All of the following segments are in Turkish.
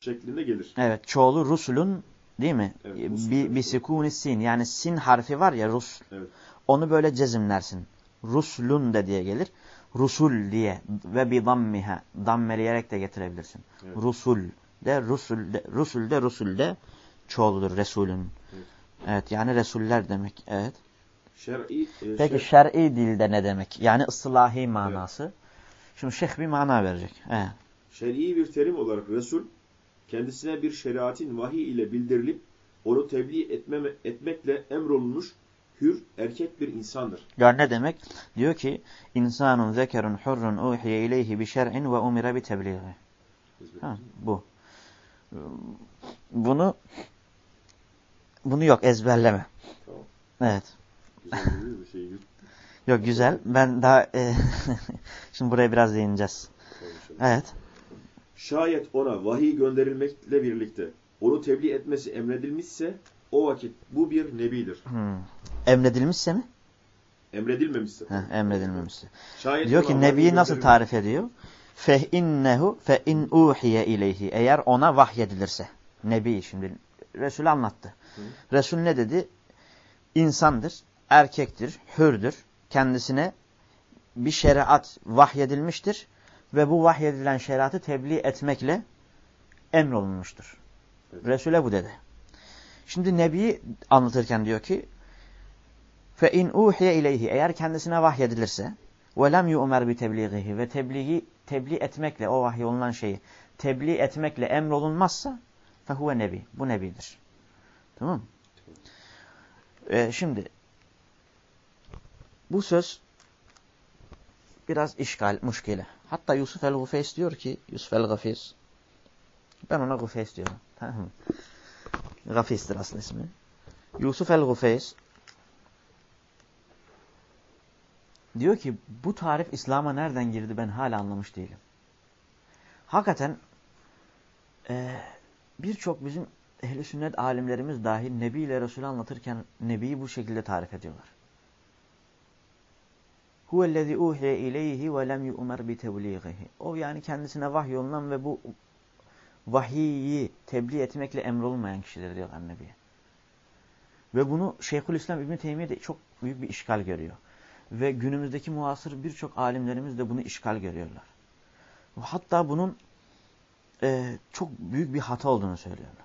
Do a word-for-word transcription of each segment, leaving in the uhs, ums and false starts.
şeklinde gelir. Evet, çoğulu rusulun değil mi? Evet, Bi, bi sikunis sin. Yani sin harfi var ya rusul. Evet. Onu böyle cezimlersin. Ruslun de diye gelir. Rusul diye ve bi dammiha. Dammeleyerek de getirebilirsin. Evet. Rusul de rusul de rusul de rusul de çoğuludur Resulün. Evet. Evet, yani Resuller demek. Evet. Şer'i, e, Peki şer... şer'i dilde ne demek? Yani ıslahi manası. Evet. Şimdi şeyh bir mana verecek. Evet. Şer'i bir terim olarak Resul, kendisine bir şeriatin vahiy ile bildirilip onu tebliğ etmeme, etmekle emrolunmuş hür, erkek bir insandır. Ya ne demek? Diyor ki, insanun zekerun hurrun uhiye ileyhi bi şer'in ve umire bi tebliği. Bu. Bunu bunu yok, ezberleme. Tamam. Evet. Güzel bir şey yok. Yok, güzel. Ben daha e, şimdi buraya biraz değineceğiz. Evet. Şayet ona vahiy gönderilmekle birlikte onu tebliğ etmesi emredilmişse o vakit bu bir nebidir. Hmm. Emredilmişse mi? Emredilmemişse. Heh, emredilmemişse. Şayet diyor ki nebiyi nasıl tarif ediyor? Fe innehu fe in uhiye ileyhi. Eğer ona vahyedilirse. Nebi şimdi Resul anlattı. Hı. Resul ne dedi? İnsandır, erkektir, hürdür. Kendisine bir şeriat vahyedilmiştir ve bu vahyedilen şeriatı tebliğ etmekle emrolunmuştur. Evet. Resul'e bu dedi. Şimdi Nebi'yi anlatırken diyor ki fe in uhiye ileyhi, eğer kendisine vahyedilirse ve lem yu'mer bi tebliğihi, ve tebliği tebliğ etmekle, o vahiy olunan şeyi tebliğ etmekle emrolunmazsa fe huve nebi. Bu nebidir. Tamam mı? Ee, şimdi bu söz biraz işgal, muşkile. Hatta Yusuf el-Gufeys diyor ki, Yusuf el-Gafis, ben ona Gufeys diyorum. Tamam mı? Gafis'tir aslında ismi. Yusuf el-Gufeys diyor ki, bu tarif İslam'a nereden girdi ben hala anlamış değilim. Hakikaten e, birçok bizim ehl-i sünnet alimlerimiz dahi Nebi ile Resulü anlatırken Nebi'yi bu şekilde tarif ediyorlar. Huvellezî uhiye ileyhi ve lem yu'mer bi tebliğihi. O yani kendisine vahyolunan ve bu vahiyi tebliğ etmekle emrolunmayan kişiler diyorlar Nebi'ye. Ve bunu Şeyhülislam İbn Teymiye de çok büyük bir işgal görüyor. Ve günümüzdeki muasır birçok alimlerimiz de bunu işgal görüyorlar. Hatta bunun e, çok büyük bir hata olduğunu söylüyorlar.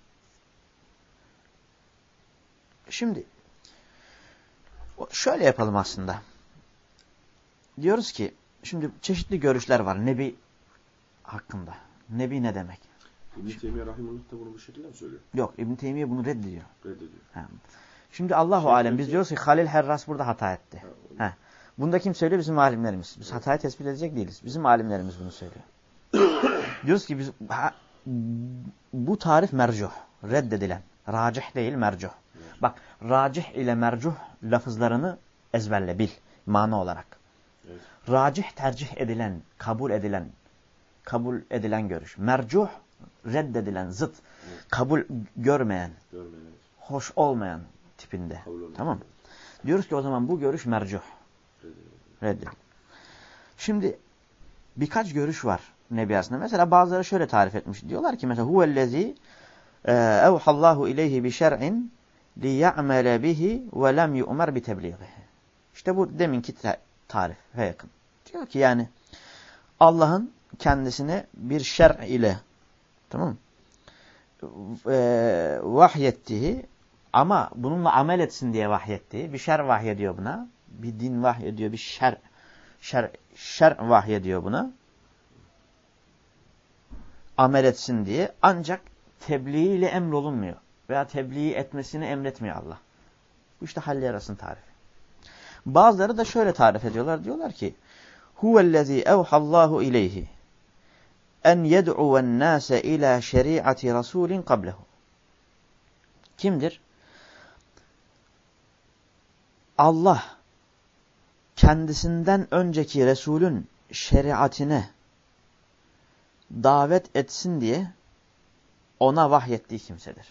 Şimdi şöyle yapalım aslında. Diyoruz ki, şimdi çeşitli görüşler var Nebi hakkında. Nebi ne demek? İbn-i Teymiye Rahimullah da bunu bu şekilde mi söylüyor? Yok, İbn-i Teymiye bunu reddediyor. Reddediyor. Ha. Şimdi Allahu şey, alem biz diyoruz ki Halil Herras burada hata etti. Ha, ha. Bunu da kim söylüyor? Bizim alimlerimiz. Biz evet. hatayı tespit edecek değiliz. Bizim alimlerimiz bunu söylüyor. Diyoruz ki biz ha, bu tarif mercuh, reddedilen. Racih değil, mercuh. Evet. Bak, racih ile mercuh lafızlarını ezberle, bil, mana olarak. Evet. Racih tercih edilen, kabul edilen, kabul edilen görüş. Mercuh reddedilen, zıt, evet. kabul görmeyen, görmeyen, hoş olmayan tipinde. Tamam. Diyoruz ki o zaman bu görüş mercuh. Reddedilen. Şimdi birkaç görüş var Nebi aslında. Mesela bazıları şöyle tarif etmiş. Diyorlar ki mesela huvellezî evhallahu ileyhi bi şer'in li ya'mele bihi ve lem yu'mer bi tebliğihi. İşte bu deminki tarife yakın. Diyor ki yani Allah'ın kendisine bir şer ile, tamam mı? E, vahyettiği ama bununla amel etsin diye vahyettiği bir şer vahyediyor buna. Bir din vahyediyor, bir şer şer şer vahyediyor buna. Amel etsin diye, ancak tebliğ ile emrolunmuyor veya tebliğ etmesini emretmiyor Allah. Bu işte Halil Herras'ın tarifi. Bazıları da şöyle tarif ediyorlar. Diyorlar ki huvellezî evhallahu ileyhi en yed'uven nâse ilâ şeri'ati rasûlin kablehu. Kimdir? Allah kendisinden önceki Resulün şeriatine davet etsin diye ona vahyettiği kimsedir.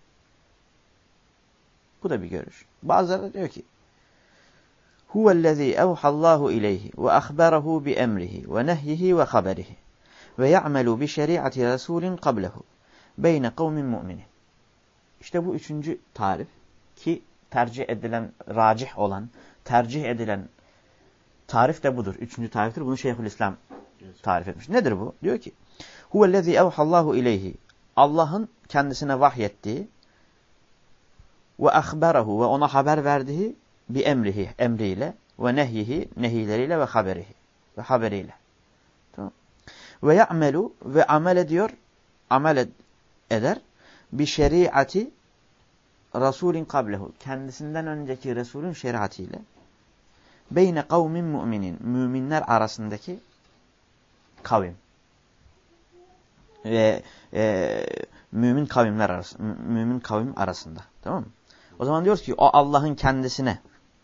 Bu da bir görüş. Bazıları diyor ki huvellezî evhallahu ileyhi ve ahberahu bi emrihi ve nehyihi ve haberihi ve ya'melu bi şeri'ati rasulin qablehu beyne kavmin mu'minin. İşte bu üçüncü tarif ki tercih edilen, racih olan, tercih edilen tarif de budur. Üçüncü tariftir. Bunu Şeyhülislam tarif etmiş. Nedir bu? Diyor ki huvellezî evhallahu ileyhi. Allah'ın kendisine vahyettiği ve ahberahu ve ona haber verdiği bi emrihi, emriyle ve nehyihi, nehileriyle ve haberihi ve haberiyle. Tamam. Ve ya'melu ve amel ediyor, amel ed eder bi şeriati Resulin kablehu. Kendisinden önceki Resulün şeriatıyla beyne kavmin mu'minin. Müminler arasındaki kavim. Ve e, mümin kavimler arasında. Mümin kavim arasında. Tamam mı? O zaman diyoruz ki o Allah'ın kendisine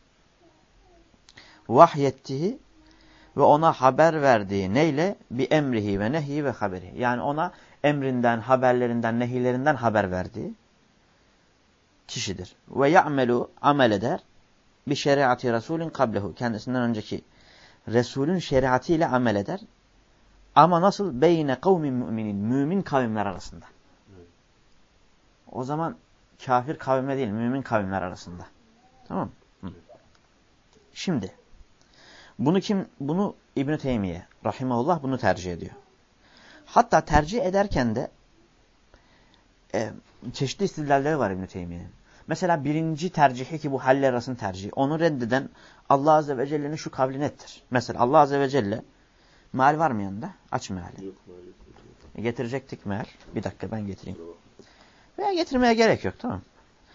vahyettiği ve ona haber verdiği neyle? Bi emrihi ve nehi ve haberi. Yani ona emrinden, haberlerinden, nehilerinden haber verdiği kişidir. Ve ya'melu amel eder bi şeriatı Resulün kablehu. Kendisinden önceki Resulün şeriatıyla amel eder. Ama nasıl? Beyne kavmin müminin. Mümin kavimler arasında. O zaman kafir kavimle değil, mümin kavimler arasında. Tamam mı? Şimdi bunu kim? Bunu İbn-i Teymiye rahimahullah bunu tercih ediyor. Hatta tercih ederken de e, çeşitli istidlalleri var İbn-i Teymiye'nin. Mesela birinci tercihi ki bu haller arasının tercihi. Onu reddeden Allah Azze ve Celle'nin şu kavli nettir. Mesela Allah Azze ve Celle meal var mı yanında? Aç meali. Yok, maalesef. E, getirecektik meal. Bir dakika ben getireyim. Veya getirmeye gerek yok, tamam.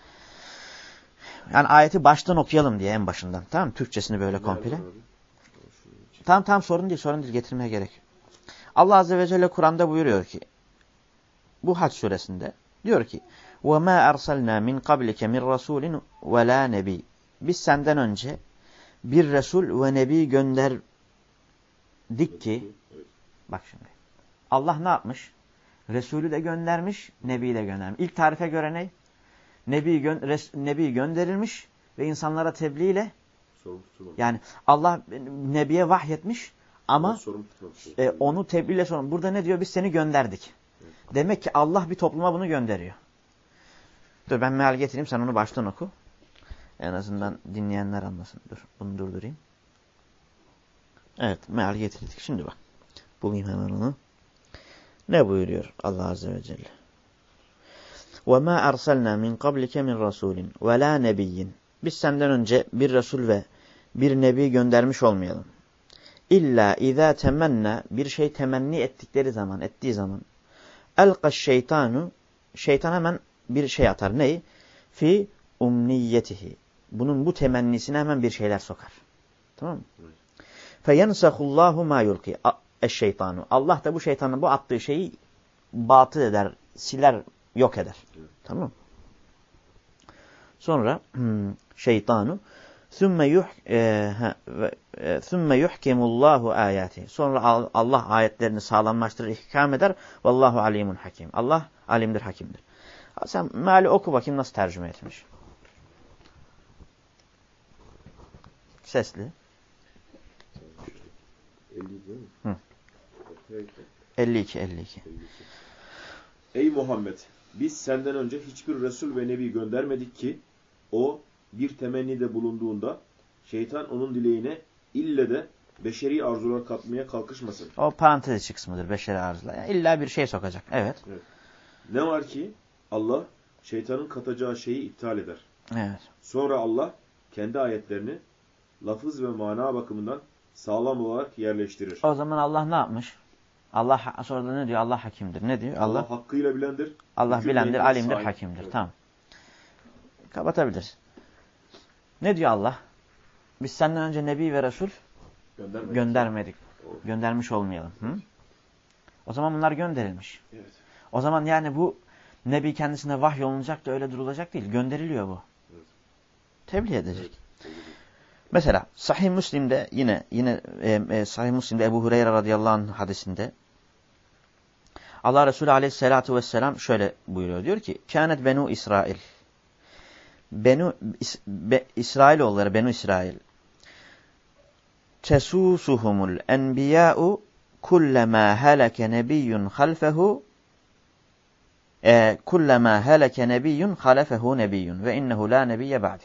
Yani ayeti baştan okuyalım diye en başından, tamam mı? Türkçesini böyle komple. Tamam tamam sorun değil, sorun değil, getirmeye gerek yok. Allah Azze ve Celle Kur'an'da buyuruyor ki, bu Hac suresinde diyor ki وَمَا أَرْسَلْنَا مِنْ قَبْلِكَ مِنْ رَسُولٍ وَلَا نَبِيٍّ. Biz senden önce bir Resul ve Nebi gönderdik ki, bak şimdi, Allah ne yapmış? Resulü de göndermiş, Nebi'yi de göndermiş. İlk tarife göre ne? Nebi, gö Nebi gönderilmiş ve insanlara tebliğ ile, yani Allah Nebi'ye vahyetmiş ama e, onu tebliğ ile sorun. Burada ne diyor? Biz seni gönderdik. Evet. Demek ki Allah bir topluma bunu gönderiyor. Dur ben meal getireyim, sen onu baştan oku. En azından dinleyenler anlasın. Dur bunu durdurayım. Evet meal getirdik. Şimdi bak. Bulayım hemen onu. Ne buyuruyor Allah Azze ve Celle? وَمَا أَرْسَلْنَا مِنْ قَبْلِكَ مِنْ رَسُولٍ وَلَا نَبِيٍّ. Biz senden önce bir Resul ve bir Nebi göndermiş olmayalım. İlla اِذَا تَمَنَّا. Bir şey temenni ettikleri zaman, ettiği zaman. اَلْقَ الشَّيْطَانُ. Şeytan hemen bir şey atar. Neyi? فِي اُمْنِيَّتِهِ. Bunun bu temennisine hemen bir şeyler sokar. Tamam mı? فَيَنْسَخُ اللّٰهُ مَا يُلْقِي eşşeytanu. Allah da bu şeytanın bu attığı şeyi batıl eder, siler, yok eder. Evet. Tamam. Sonra hmm, şeytanu thumme yuh e, thumme yuhkimullahu ayati. Sonra Allah ayetlerini sağlamlaştırır, ihkam eder. Vallahu alimun hakim. Allah alimdir, hakimdir. Sen meali oku bakayım nasıl tercüme etmiş. Sesli. Hı. elli iki elli iki. Ey Muhammed! Biz senden önce hiçbir Resul ve Nebi göndermedik ki o bir temennide bulunduğunda şeytan onun dileğine ille de beşeri arzular katmaya kalkışmasın. O parantez içi kısmıdır beşeri arzular. Yani illa bir şey sokacak. Evet. Evet. Ne var ki Allah şeytanın katacağı şeyi iptal eder. Evet. Sonra Allah kendi ayetlerini lafız ve mana bakımından sağlam olarak yerleştirir. O zaman Allah ne yapmış? Allah sonra da ne diyor? Allah hakimdir. Ne diyor? Allah, Allah hakkıyla bilendir. Allah bilendir, alimdir, sahip. Hakimdir. Evet. Tamam. Kapatabiliriz. Ne diyor Allah? Biz senden önce Nebi ve Resul göndermedik. göndermedik. Göndermiş olmayalım. Hı? O zaman bunlar gönderilmiş. Evet. O zaman yani bu Nebi kendisine vahyolunacak da öyle durulacak değil. Gönderiliyor bu. Evet. Tebliğ edecek. Evet. Mesela Sahih Müslim'de yine yine e, e, Sahih Müslim'de Ebu Hureyre radıyallahu anh hadisinde Allah Resulü aleyhissalatu vesselam şöyle buyuruyor. Diyor ki kânet benu İsrail. Benu is, be, İsrailoğulları benu İsrail. Tesusuhumul enbiyâ'u kullema heleke nebiyyun halfehu e, kullama heleke nebiyyun halefehu nebiyyun ve innehu la nebiyye ba'di.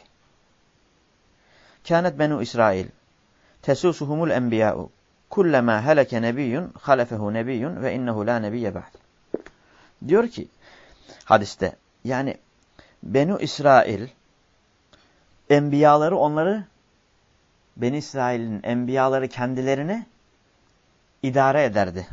Kânet benu İsrail tesusuhumul enbiyâ'u kullama heleke nebiyyun halefehu nebiyyun ve innehu la nebiyye ba'di. Diyor ki hadiste, yani Benu İsrail enbiyaları onları, Beni İsrail'in enbiyaları kendilerini idare ederdi.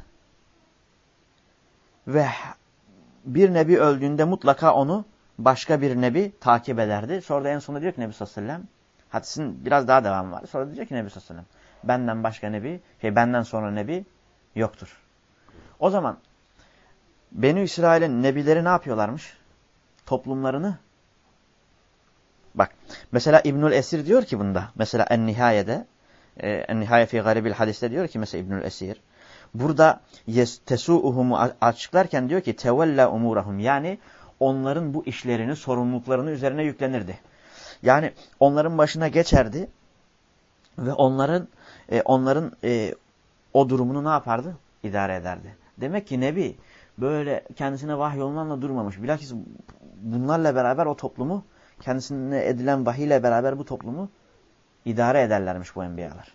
Ve bir nebi öldüğünde mutlaka onu başka bir nebi takip ederdi. Sonra da en sonunda diyor ki Nebi sallallahu aleyhi ve sellem, hadisin biraz daha devamı var. Sonra da diyor ki Nebi sallallahu aleyhi ve sellem, benden başka nebi, şey benden sonra nebi yoktur. O zaman Beni İsrail'in nebileri ne yapıyorlarmış? Toplumlarını, bak mesela İbnül Esir diyor ki bunda, mesela En-Nihaye'de, En-Nihaye fi Garibil Hadis'te diyor ki mesela İbnül Esir, burada tesu'uhumu açıklarken diyor ki tevella umurahum, yani onların bu işlerini, sorumluluklarını üzerine yüklenirdi. Yani onların başına geçerdi ve onların e, onların e, o durumunu ne yapardı? İdare ederdi. Demek ki Nebi böyle kendisine vahyolunanla durmamış. Bilakis bunlarla beraber o toplumu, kendisine edilen vahiyle beraber bu toplumu idare ederlermiş bu enbiyalar.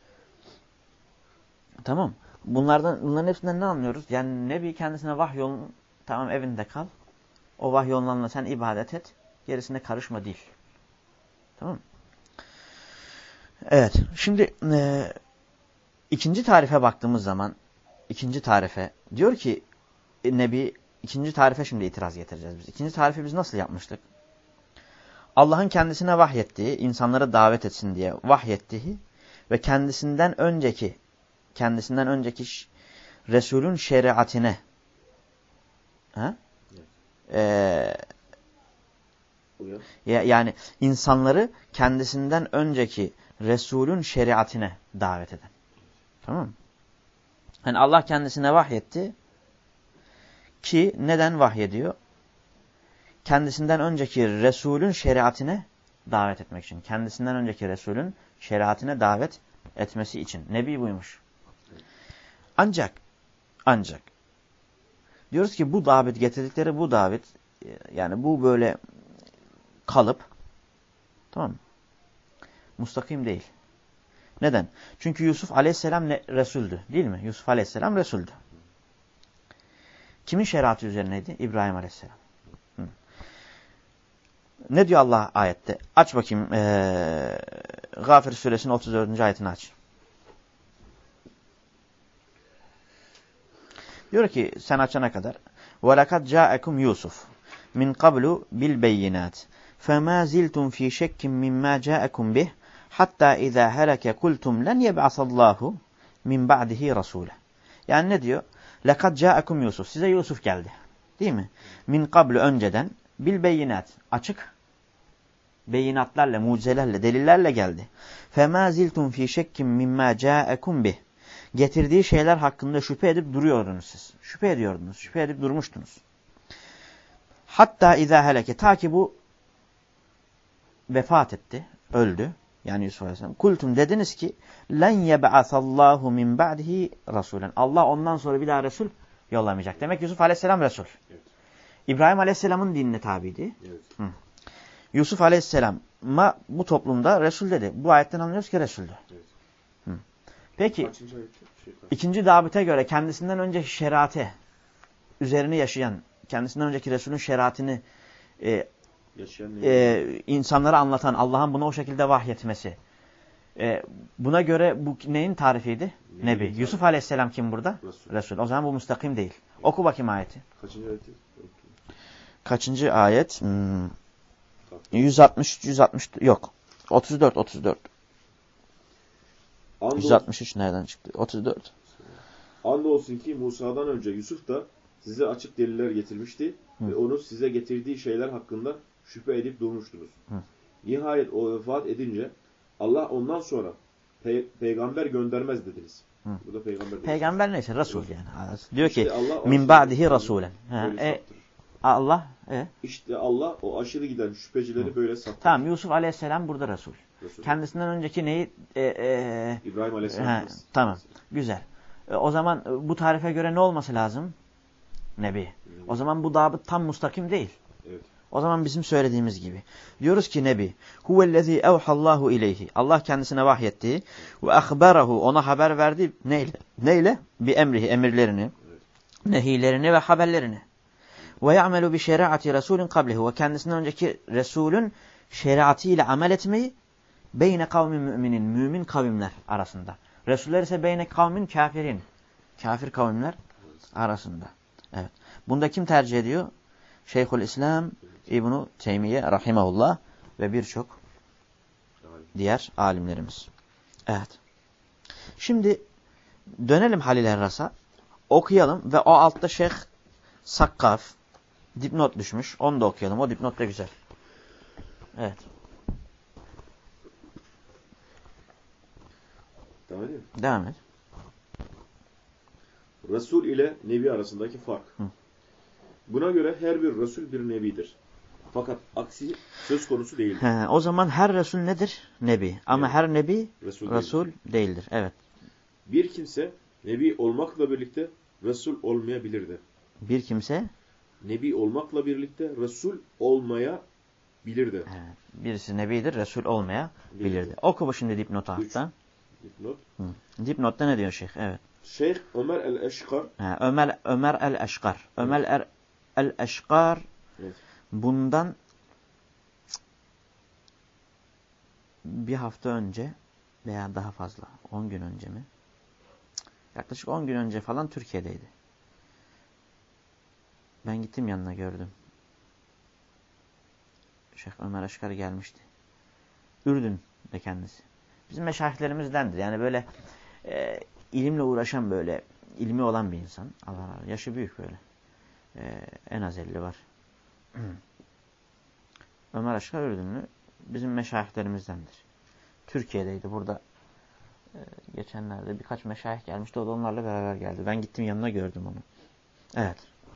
Tamam. Bunlardan, bunların hepsinden ne anlıyoruz? Yani Nebi kendisine vahyolun, tamam evinde kal. O vahyolunanla sen ibadet et. Gerisine karışma değil. Tamam. Evet. Şimdi e, ikinci tarife baktığımız zaman, ikinci tarife diyor ki Nebi, ikinci tarife şimdi itiraz getireceğiz biz. İkinci tarifi biz nasıl yapmıştık? Allah'ın kendisine vahyettiği, insanları davet etsin diye vahyettiği ve kendisinden önceki, kendisinden önceki Resulün şeriatine, ha? Ee, yani insanları kendisinden önceki Resulün şeriatine davet eden. Tamam mı? Yani Allah kendisine vahyetti ki neden vahyediyor? Kendisinden önceki Resulün şeriatine davet etmek için. Kendisinden önceki Resulün şeriatine davet etmesi için. Nebi buymuş. Ancak, ancak diyoruz ki bu davet, getirdikleri bu davet, yani bu böyle kalıp, tamam mı? Mustakim değil. Neden? Çünkü Yusuf aleyhisselam ne, Resul'dü değil mi? Yusuf aleyhisselam Resul'dü. Kimin şeriatı üzerineydi? İbrahim aleyhisselam. Hı. Ne diyor Allah ayette? Aç bakayım. Ee, Gafir suresinin otuz dördüncü ayetini aç. Diyor ki sen açana kadar وَلَقَدْ جَاءَكُمْ Yusuf min qablu bil beyinat فَمَا زِلْتُمْ ف۪ي شَكٍّ مِمَّا جَاءَكُمْ بِهِ hatta اِذَا هَلَكَ قُلْتُمْ لَنْ يَبْعَثَ اللّٰهُ مِنْ بَعْدِهِ رَسُولًا. Yani ne diyor? لَقَدْ جَاءَكُمْ Yusuf. Size Yusuf geldi. Değil mi? Min qablu önceden bil beyinat. Açık beyinatlarla, mucizelerle, delillerle geldi. فَمَا زِلْتُمْ ف۪ي شَكٍّ مِمَّا جَاءَكُمْ بِهِ. Getirdiği şeyler hakkında şüphe edip duruyordunuz siz. Şüphe ediyordunuz. Şüphe edip durmuştunuz. Hatta اِذَا هَلَكَ. Ta ki bu vefat etti. Öldü. Yani Yusuf Aleyhisselam. Kultum dediniz ki len yeb'asallahu min ba'dihi rasulen. Allah ondan sonra bir daha Resul yollamayacak. Demek Yusuf Aleyhisselam Resul. Evet. İbrahim Aleyhisselam'ın dinine tabiydi. Evet. Hı. Yusuf Aleyhisselam'a bu toplumda Resul dedi. Bu ayetten anlıyoruz ki Resul'dü. Evet. Hı. Peki şey, ikinci dabite göre kendisinden önceki şeriatı üzerine yaşayan, kendisinden önceki Resul'ün şeriatını e, e, insanlara anlatan, Allah'ın buna o şekilde vahyetmesi. E, buna göre bu neyin tarifiydi? Nebi. Nebi. Yusuf Aleyhisselam kim burada? Resul. Resul. O zaman bu müstakim değil. Evet. Oku bakayım ayeti. Kaçıncı ayeti? Kaçıncı ayet? Hmm. yüz altmış yüz altmış yok. otuz dört otuz dört. Andolsun, yüz altmış üç nereden çıktı? otuz dört. Andolsun ki Musa'dan önce Yusuf da size açık deliller getirmişti. Hı. Ve onu size getirdiği şeyler hakkında şüphe edip durmuştunuz. Hı. Nihayet o vefat edince Allah ondan sonra pe peygamber göndermez dediniz. Hı. Bu da peygamber. Peygamber neyse Resul evet. Yani. Diyor işte ki min ba'dihi rasulen. E, Allah e? İşte Allah o aşırı giden şüphecileri Hı. böyle saptırır. Tamam Yusuf Aleyhisselam burada Resul. Resul. Kendisinden önceki neyi? E, e, İbrahim Aleyhisselam. He, tamam. Güzel. E, o zaman bu tarife göre ne olması lazım? Nebi. O zaman bu dabıt tam mustakim değil. Evet. O zaman bizim söylediğimiz gibi. Diyoruz ki Nebi. Huvellezî evhallahu ileyhi. Allah kendisine vahyetti. Ve ahberahu. Ona haber verdi. Neyle? Neyle? Bi emrihi. Emirlerini. Evet. Nehilerini ve haberlerini. Ve ya'melu bi şeriatı Resulün kablihi. Ve kendisinden önceki Resulün şeriatıyla amel etmeyi beyne kavmin müminin. Mümin kavimler arasında. Resuller ise beyne kavmin kafirin. Kafir kavimler arasında. Evet. Bunda kim tercih ediyor? Şeyhülislam İbn-i Teymiye rahimahullah ve birçok diğer alimlerimiz. Evet. Şimdi dönelim Halil Herras'a. Okuyalım ve o altta Şeyh Sakkaf dipnot düşmüş. Onu da okuyalım. O dipnot da güzel. Evet. Devam edelim. Devam et. Resul ile Nebi arasındaki fark. Hı. Buna göre her bir Resul bir Nebidir. Fakat aksi söz konusu değildir. He, o zaman her Resul nedir? Nebi. Ama Evet. her Nebi Resul, Resul değildir. değildir. Evet. Bir kimse Nebi olmakla birlikte Resul olmayabilir de. Bir kimse Nebi olmakla birlikte Resul olmayabilir de. evet, birisi Nebidir, Resul olmayabilirdi. Bilirdi. Oku bu şimdi dipnotu alttan. Dipnot. Hı. Dipnotta ne diyor şeyh? Evet. Şeyh Ömer el-Eşkar. Ha, Ömer Ömer el-Eşkar. Ömer er, el-Eşkar Evet. bundan bir hafta önce veya daha fazla on gün önce mi? Yaklaşık on gün önce falan Türkiye'deydi. Ben gittim yanına gördüm. Şeyh Ömer Eşkar gelmişti. Ürdün'de kendisi. Bizim meşayihlerimizdendir. Yani böyle e, ilimle uğraşan böyle ilmi olan bir insan. Allah Allah. Yaşı büyük böyle. E, en az elli var. Ömer Eşkar Ürdünlü bizim meşayihlerimizdendir. Türkiye'deydi. Burada e, geçenlerde birkaç meşayih gelmişti. O da onlarla beraber geldi. Ben gittim yanına gördüm onu. Evet.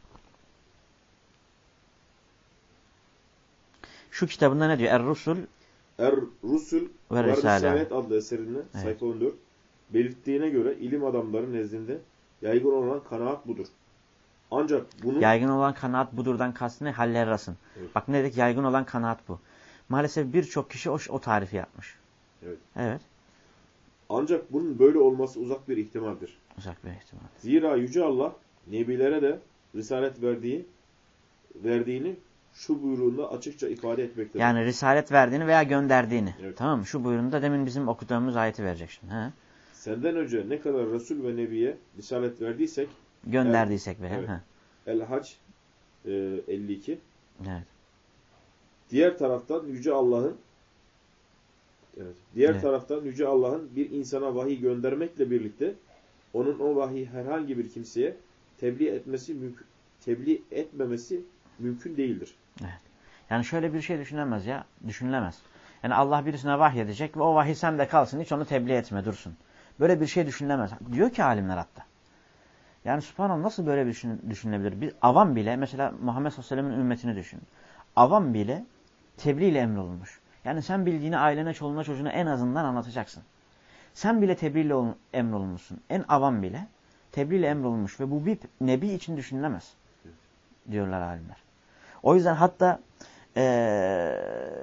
Şu kitabında ne diyor? Er-Rusul Er-Rusul ve ve Risale Risalet adlı eserinde evet. sayfa on dört belirttiğine göre ilim adamları nezdinde yaygın olan kanaat budur. Ancak bunu yaygın olan kanaat budurdan kastı ne? Hallerrasın. Evet. Bak ne dedik? Yaygın olan kanaat bu. Maalesef birçok kişi o, o tarifi yapmış. Evet. Evet. Ancak bunun böyle olması uzak bir ihtimaldir. Uzak bir ihtimal. Zira Yüce Allah Nebilere de risalet verdiği verdiğini şu buyruğunda açıkça ifade etmektedir. Yani risalet verdiğini veya gönderdiğini. Evet. Tamam mı? Şu buyruğunda demin bizim okuduğumuz ayeti verecek şimdi. He? Senden önce ne kadar Resul ve Nebiye risalet verdiysek Gönderdiysek veya. Evet. He. El-Hac e, elli iki. Evet. Diğer taraftan Yüce Allah'ın evet, diğer Evet. taraftan Yüce Allah'ın bir insana vahiy göndermekle birlikte onun o vahiy herhangi bir kimseye tebliğ etmesi mümkün tebliğ etmemesi mümkün değildir. Evet. Yani şöyle bir şey düşünemez ya. Düşünülemez. Yani Allah birisine vahiy edecek ve o vahiy sende kalsın. Hiç onu tebliğ etme, dursun. Böyle bir şey düşünülemez. Diyor ki alimler hatta. Yani subhanallah nasıl böyle bir düşün, düşünülebilir? Bir avam bile mesela Muhammed sallallahu aleyhi ve sellem'in ümmetini düşün. Avam bile tebliğ ile emrolunmuş. Yani sen bildiğini ailene, çoluğuna, çocuğuna en azından anlatacaksın. Sen bile tebliğ ile emrolunmuşsun. En avam bile tebliğ ile emrolunmuş ve bu bir nebi için düşünülemez. Diyorlar alimler. O yüzden hatta ee,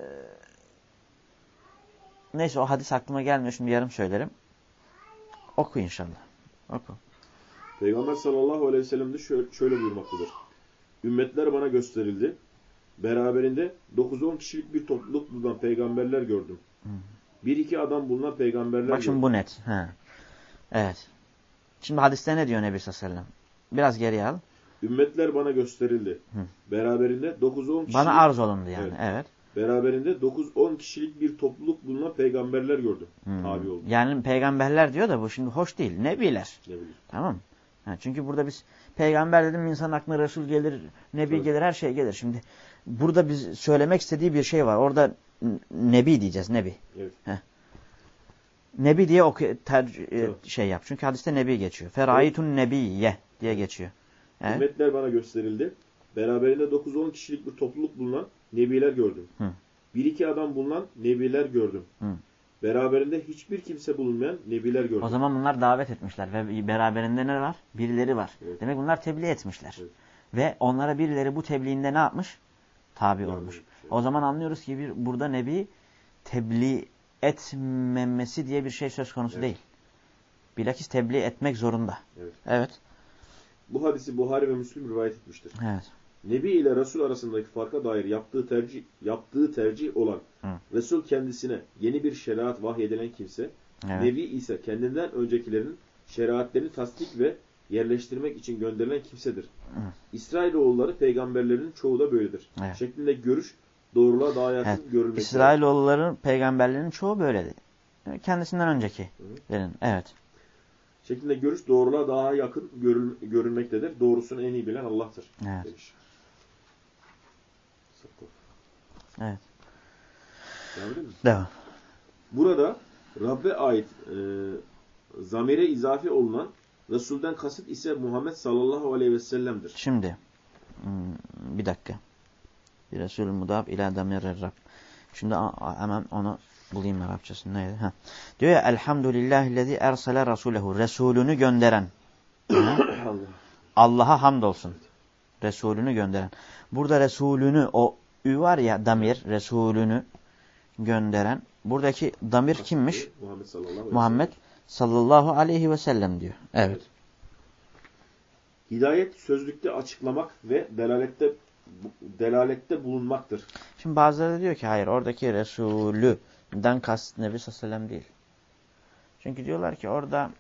neyse o hadis aklıma gelmiyor. Şimdi yarım söylerim. Oku inşallah. Oku. Peygamber sallallahu aleyhi ve sellem de şöyle, şöyle buyurmaktadır. Ümmetler bana gösterildi. Beraberinde dokuz on kişilik bir topluluk bulunan peygamberler gördüm. Hmm. Bir iki adam bulunan peygamberler Bak şimdi gördüm. bu net. Ha. Evet. Şimdi hadiste ne diyor Nebi sallallahu aleyhi ve sellem? Biraz geriye al. Ümmetler bana gösterildi. Hı. Beraberinde dokuz on kişilik Bana arz olundu yani. Evet. Evet. Beraberinde dokuz on kişilik bir topluluk bulunan peygamberler gördüm. Hmm. Tabi oldu. Yani peygamberler diyor da bu şimdi hoş değil. Nebiler. Ne bileyim. Tamam mı? Ha, çünkü burada biz peygamber dedim insan aklına Resul gelir, Nebi evet. gelir, her şey gelir. Şimdi burada biz söylemek istediği bir şey var. Orada Nebi diyeceğiz. Nebi. Evet. Heh. Nebi diye oku, ter, evet. şey yap. Çünkü hadiste Nebi geçiyor. Ferayitun Nebiyye diye geçiyor. Evet. Ümmetler bana gösterildi. Beraberinde dokuz on kişilik bir topluluk bulunan nebiler gördüm. Hı. Bir iki adam bulunan nebiler gördüm. Hı. Beraberinde hiçbir kimse bulunmayan nebiler gördüm. O zaman bunlar davet etmişler ve beraberinde ne var? Birileri var. Evet. Demek bunlar tebliğ etmişler. Evet. Ve onlara birileri bu tebliğinde ne yapmış? Tabi Tabii, olmuş. şey. O zaman anlıyoruz ki bir, burada Nebi tebliğ etmemesi diye bir şey söz konusu Evet. değil. Bilakis tebliğ etmek zorunda. Evet. Evet. Bu hadisi Buhari ve Müslim rivayet etmiştir. Evet. Nebi ile Resul arasındaki farka dair yaptığı tercih yaptığı tercih olan Hı. Resul kendisine yeni bir şeriat vahyedilen kimse, Evet. Nebi ise kendinden öncekilerin şeriatlerini tasdik ve yerleştirmek için gönderilen kimsedir. Hı. İsrailoğulları peygamberlerin çoğu da böyledir. Evet. Şeklinde görüş doğruluğa daha yakın Evet. görülmektedir. İsrailoğulların peygamberlerinin çoğu böyledi. Kendisinden öncekilerin. Evet. Şeklinde görüş doğruluğa daha yakın görül, görülmektedir. Doğrusunu en iyi bilen Allah'tır. Evet. Demiş. Evet. Devam edelim mi? Devam. Burada Rabbe ait e, zamire izafi olunan Resul'den kasıt ise Muhammed sallallahu aleyhi ve sellem'dir. Şimdi bir dakika. Bir Resulü mudaf ila damir'ir Rab. Şimdi hemen onu bulayım Arapçasını. Neydi? Ha. Diyor ya elhamdülillahillezî ersele rasulehu. Resulünü gönderen. Allah. Allah'a hamdolsun. Resulünü gönderen. Burada Resulünü o ü var ya damir. Resulünü gönderen. Buradaki damir kimmiş? Muhammed sallallahu aleyhi ve Muhammed sellem. sallallahu aleyhi ve sellem diyor. Evet. Evet. Hidayet sözlükte açıklamak ve delalette delalette bulunmaktır. Şimdi bazıları diyor ki hayır oradaki Resulü'den kast Nebi sallallahu aleyhi ve sellem değil. Çünkü diyorlar ki orada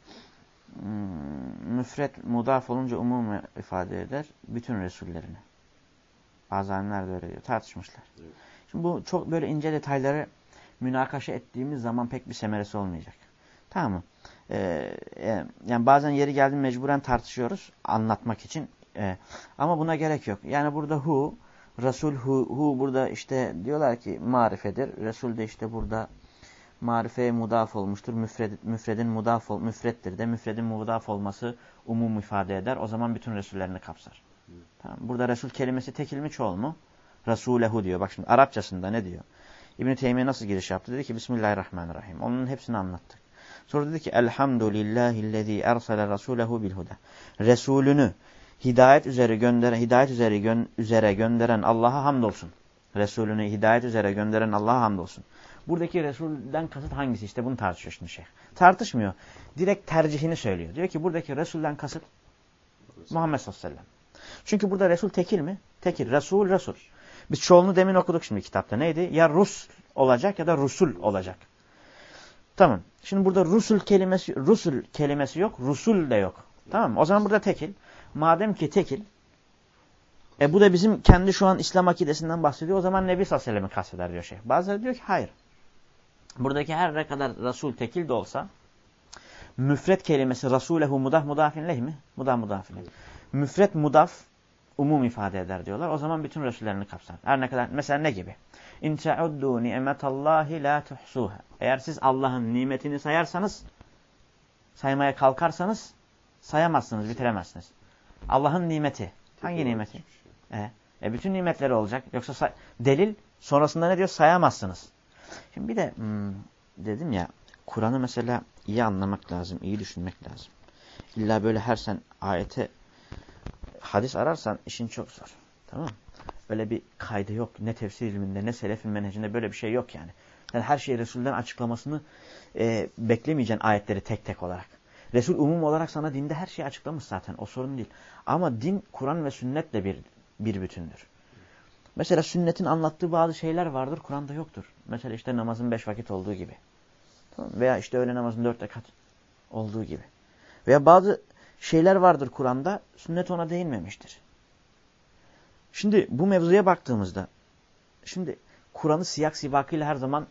hmm, müfret mudaf olunca umum ifade eder bütün Resullerini. Bazı alimler de öyle diyor. Tartışmışlar. Evet. Şimdi bu çok böyle ince detayları münakaşa ettiğimiz zaman pek bir semeresi olmayacak. Tamam mı? Ee, e, yani bazen yeri geldi mecburen tartışıyoruz anlatmak için. Ee, ama buna gerek yok. Yani burada hu, Resul hu, hu burada işte diyorlar ki marifedir. Resul de işte burada marifeye mudaf olmuştur. Müfred, müfredin mudaf ol, müfrettir de. Müfredin mudaf olması umum ifade eder. O zaman bütün Resullerini kapsar. Hı. Tamam. Burada Resul kelimesi tekil mi çoğul mu? Resulehu diyor. Bak şimdi Arapçasında ne diyor? İbn-i Teymiye nasıl giriş yaptı? Dedi ki Bismillahirrahmanirrahim. Onun hepsini anlattık. Sonra dedi ki Elhamdülillahillezî ersele rasûlehu bilhuda. Resulünü hidayet üzere gönderen, hidayet üzere, gö üzere gönderen Allah'a hamdolsun. Resulünü hidayet üzere gönderen Allah'a hamdolsun. Buradaki Resul'den kasıt hangisi? İşte bunu tartışıyor şimdi şeyh. Tartışmıyor. Direkt tercihini söylüyor. Diyor ki buradaki Resul'den kasıt Muhammed sallallahu aleyhi ve sellem. Çünkü burada Resul tekil mi? Tekil. Resul, Resul. Biz çoğulunu demin okuduk şimdi kitapta. Neydi? Ya Rus olacak ya da Rusul olacak. Tamam. Şimdi burada Rusul kelimesi, Rusul kelimesi yok. Rusul de yok. Tamam mı? O zaman burada tekil. Madem ki tekil, e bu da bizim kendi şu an İslam akidesinden bahsediyor. O zaman Nebi sallallahu aleyhi ve sellem'i kasteder diyor şeyh. Bazıları diyor ki hayır. Buradaki her ne kadar Resul tekil de olsa, müfret kelimesi Rasulehu mudah mudafin leh mi? Mudah mudafin leh. Müfret mudaf umum ifade eder diyorlar. O zaman bütün Resullerini kapsar. Her ne kadar, mesela ne gibi? İn te'uddu ni'metallahi la tuhsuha. Eğer siz Allah'ın nimetini sayarsanız, saymaya kalkarsanız sayamazsınız, bitiremezsiniz. Allah'ın nimeti. Hangi nimeti? E, e bütün nimetleri olacak. Yoksa say delil sonrasında ne diyor? Sayamazsınız. Şimdi bir de hmm, dedim ya, Kur'an'ı mesela iyi anlamak lazım, iyi düşünmek lazım. İlla böyle her sen ayete hadis ararsan işin çok zor. Tamam mı? Öyle bir kaydı yok. Ne tefsir ilminde ne selefin menhecinde böyle bir şey yok yani. Yani her şeyi Resul'den açıklamasını e, beklemeyeceksin ayetleri tek tek olarak. Resul umum olarak sana dinde her şeyi açıklamış zaten. O sorun değil. Ama din Kur'an ve sünnetle bir, bir bütündür. Mesela sünnetin anlattığı bazı şeyler vardır. Kur'an'da yoktur. Mesela işte namazın beş vakit olduğu gibi. Tamam. Veya işte öğle namazın dört rekat olduğu gibi. Veya bazı şeyler vardır Kur'an'da. Sünnet ona değinmemiştir. Şimdi bu mevzuya baktığımızda, şimdi Kur'an'ı siyak sibakıyla her zaman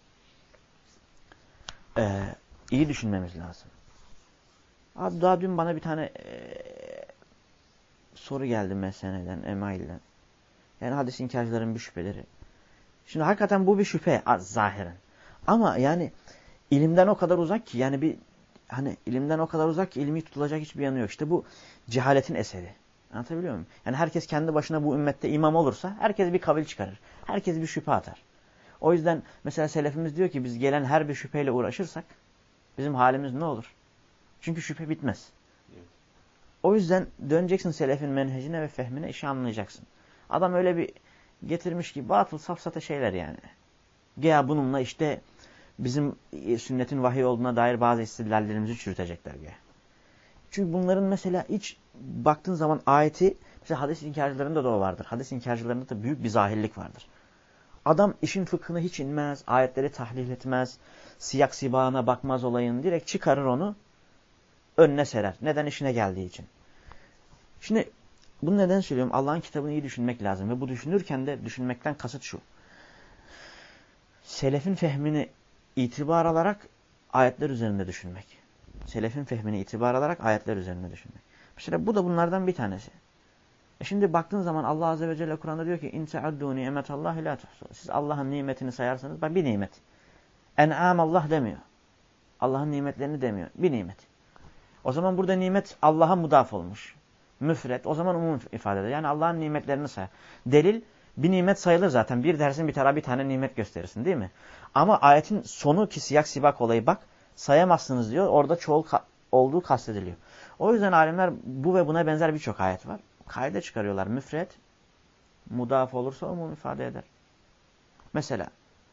e, iyi düşünmemiz lazım. Abi daha dün bana bir tane e, soru geldi meseleden, emailden. Yani hadis inkarcıların bir şüpheleri. Şimdi hakikaten bu bir şüphe az zahiren. Ama yani ilimden o kadar uzak ki, yani bir hani ilimden o kadar uzak ki ilmi tutulacak hiçbir yanı yok. İşte bu cehaletin eseri. Anlatabiliyor muyum? Yani herkes kendi başına bu ümmette imam olursa herkes bir kavil çıkarır. Herkes bir şüphe atar. O yüzden mesela selefimiz diyor ki biz gelen her bir şüpheyle uğraşırsak bizim halimiz ne olur? Çünkü şüphe bitmez. O yüzden döneceksin selefin menhecine ve fehmine, işi anlayacaksın. Adam öyle bir getirmiş ki batıl safsata şeyler yani. Ya bununla işte bizim sünnetin vahiy olduğuna dair bazı istidlallerimizi çürütecekler ya. Çünkü bunların mesela hiç baktığın zaman ayeti, mesela hadis inkarcılarında da o vardır. Hadis inkarcılarında da büyük bir zahirlik vardır. Adam işin fıkhına hiç inmez, ayetleri tahlil etmez, siyak sibağına bakmaz olayın, direkt çıkarır onu, önüne serer. Neden? İşine geldiği için. Şimdi bunu neden söylüyorum? Allah'ın kitabını iyi düşünmek lazım ve bu düşünürken de düşünmekten kasıt şu. Selefin fehmini itibar alarak ayetler üzerinde düşünmek. Selefin fehmini itibar alarak ayetler üzerinde düşünmek. Mesela bu da bunlardan bir tanesi. E şimdi baktığın zaman Allah Azze ve Celle Kur'an'da diyor ki İn te'addû nimetallahi la tuhsu. Siz Allah'ın nimetini sayarsanız, bak bir nimet. En'am Allah demiyor. Allah'ın nimetlerini demiyor. Bir nimet. O zaman burada nimet Allah'a mudaf olmuş. Müfret. O zaman umum ifade eder. Yani Allah'ın nimetlerini say. Delil bir nimet sayılır zaten. Bir dersin bir tane bir tane nimet gösterirsin değil mi? Ama ayetin sonu ki siyak sibak olayı bak sayamazsınız diyor. Orada çoğul ka olduğu kastediliyor. O yüzden alimler bu ve buna benzer birçok ayet var. Kaide çıkarıyorlar. Müfret mudaf olursa umum ifade eder. Mesela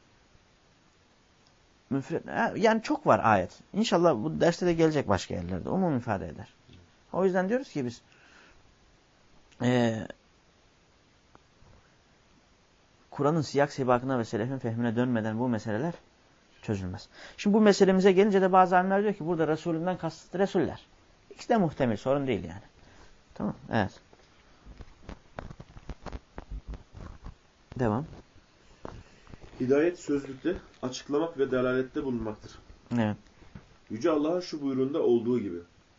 müfret yani çok var ayet. İnşallah bu derste de gelecek başka yerlerde. Umum ifade eder. O yüzden diyoruz ki biz Ee, Kur'an'ın siyak sibakına ve selefin fehmine dönmeden bu meseleler çözülmez. Şimdi bu meselemize gelince de bazı alimler diyor ki burada Resulünden kasıt Resuller. İkisi de muhtemel, sorun değil yani. Tamam, evet. Devam. Hidayet sözlükte açıklamak ve delalette bulunmaktır. Evet. Yüce Allah'ın şu buyruğunda olduğu gibi.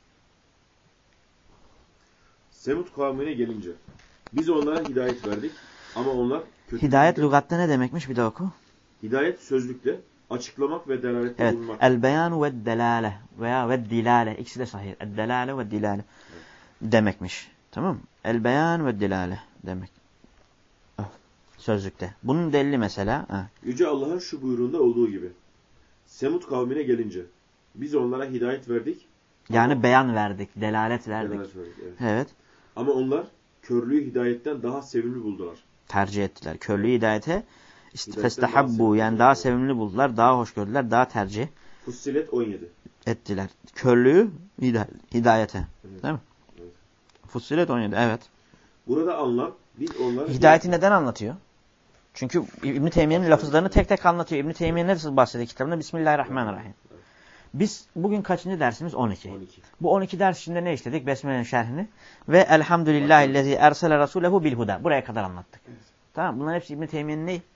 Semud kavmine gelince biz onlara hidayet verdik ama onlar kötü. Hidayet lügatta ne demekmiş, bir de oku. Hidayet sözlükte açıklamak ve delalette evet. bulunmak. El beyan ve delale veya ve dilale, ikisi de sahih. El delale ve dilale evet. demekmiş. Tamam mı? El beyan ve dilale demek. Sözlükte. Bunun delili mesela. Ha. Yüce Allah'ın şu buyruğunda olduğu gibi. Semud kavmine gelince biz onlara hidayet verdik. Yani ama, beyan verdik, delalet verdik. Delalet verdik evet. evet. Ama onlar körlüğü hidayetten daha sevimli buldular. Tercih ettiler. Körlüğü hidayete festehabbu yani daha sevimli buldular, daha hoş gördüler, daha tercih Fussilet on yedi ettiler. Körlüğü hidayete. Evet. Değil mi? Evet. Fussilet on yedi. Evet. Burada anlam biz onlara hidayeti neden anlatıyor? Çünkü İbn-i Teymiye'nin lafızlarını tek tek anlatıyor. İbn-i Teymiye nasıl bahsediyor kitabında? Bismillahirrahmanirrahim. Evet. Biz bugün kaçıncı dersimiz? on iki. on iki. Bu on iki ders içinde ne işledik? Besmele'nin şerhini. Ve elhamdülillahillezî ersele rasûlehu bilhuda. Buraya kadar anlattık. Evet. Tamam. Bunların hepsi İbn-i Teymiye'nin ne?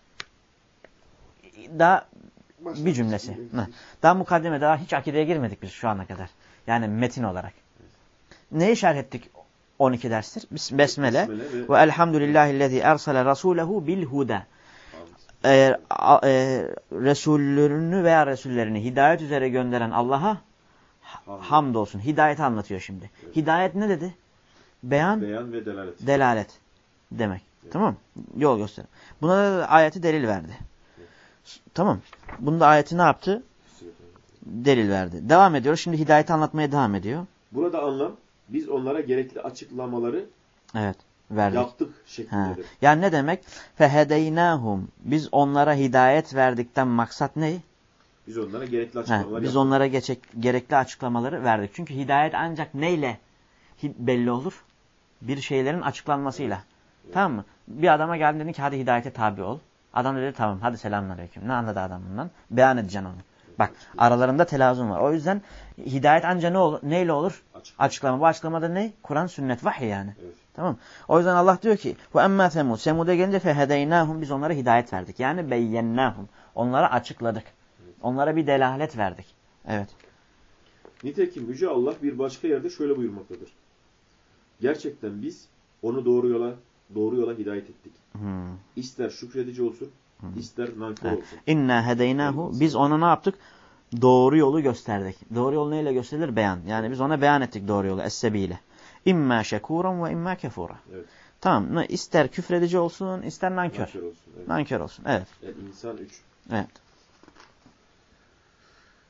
Daha Başka bir cümlesi. Bir daha mukaddime, daha hiç akideye girmedik biz şu ana kadar. Yani metin olarak. Evet. Neyi şerh ettik? on iki derstir. Besmele. Besmele ve, ve elhamdülillahillezî ersele rasûlehu bilhuda. Eğer e, Resullerini veya Resullerini hidayet üzere gönderen Allah'a hamdolsun. Hidayeti anlatıyor şimdi. Evet. Hidayet ne dedi? Beyan, Beyan ve delalet. Delalet demek. Evet. Tamam. Yol göster. Buna da ayeti delil verdi. Evet. Tamam. Bunda ayeti ne yaptı? Delil verdi. Devam ediyoruz. Şimdi hidayeti anlatmaya devam ediyor. Burada anlam biz onlara gerekli açıklamaları evet. verdik. Yaptık şeklindedir. Yani ne demek? Fehedeynâhum. Biz onlara hidayet verdikten maksat ne? Biz onlara gerekli açıklamaları He, Biz yaptık. onlara geçek, gerekli açıklamaları verdik. Çünkü hidayet ancak neyle belli olur? Bir şeylerin açıklanmasıyla. Evet. Tamam mı? Bir adama geldin dedin ki hadi hidayete tabi ol. Adam dedi tamam hadi selamünaleyküm. Ne anladı adam bundan? Beyan edeceksin onu. Evet. Bak aralarında telazum var. O yüzden hidayet ancak ne olur? Neyle olur? Açıklama. Açıklama. Bu açıklamada ne? Kur'an, sünnet, vahiy yani. Evet. Tamam. O yüzden Allah diyor ki ve emmâ semûd. Semûd'e gelince fehedeynâhum. Biz onlara hidayet verdik. Yani beyyennâhum. Onlara açıkladık. Evet. Onlara bir delalet verdik. Evet. Nitekim Yüce Allah bir başka yerde şöyle buyurmaktadır. Gerçekten biz onu doğru yola doğru yola hidayet ettik. Hmm. İster şükredici olsun, hmm. ister nankör evet. olsun. İnna hedeynahu. Biz ona ne yaptık? Doğru yolu gösterdik. Doğru yol neyle gösterilir? Beyan. Yani biz ona beyan ettik doğru yolu. Es-sebiyle. İmmâ şekûran ve immâ kefûra. Evet. Tamam. İster küfredici olsun, ister nankör. Nankör olsun. Evet. Nankör olsun. Evet. Yani insan üç. Evet.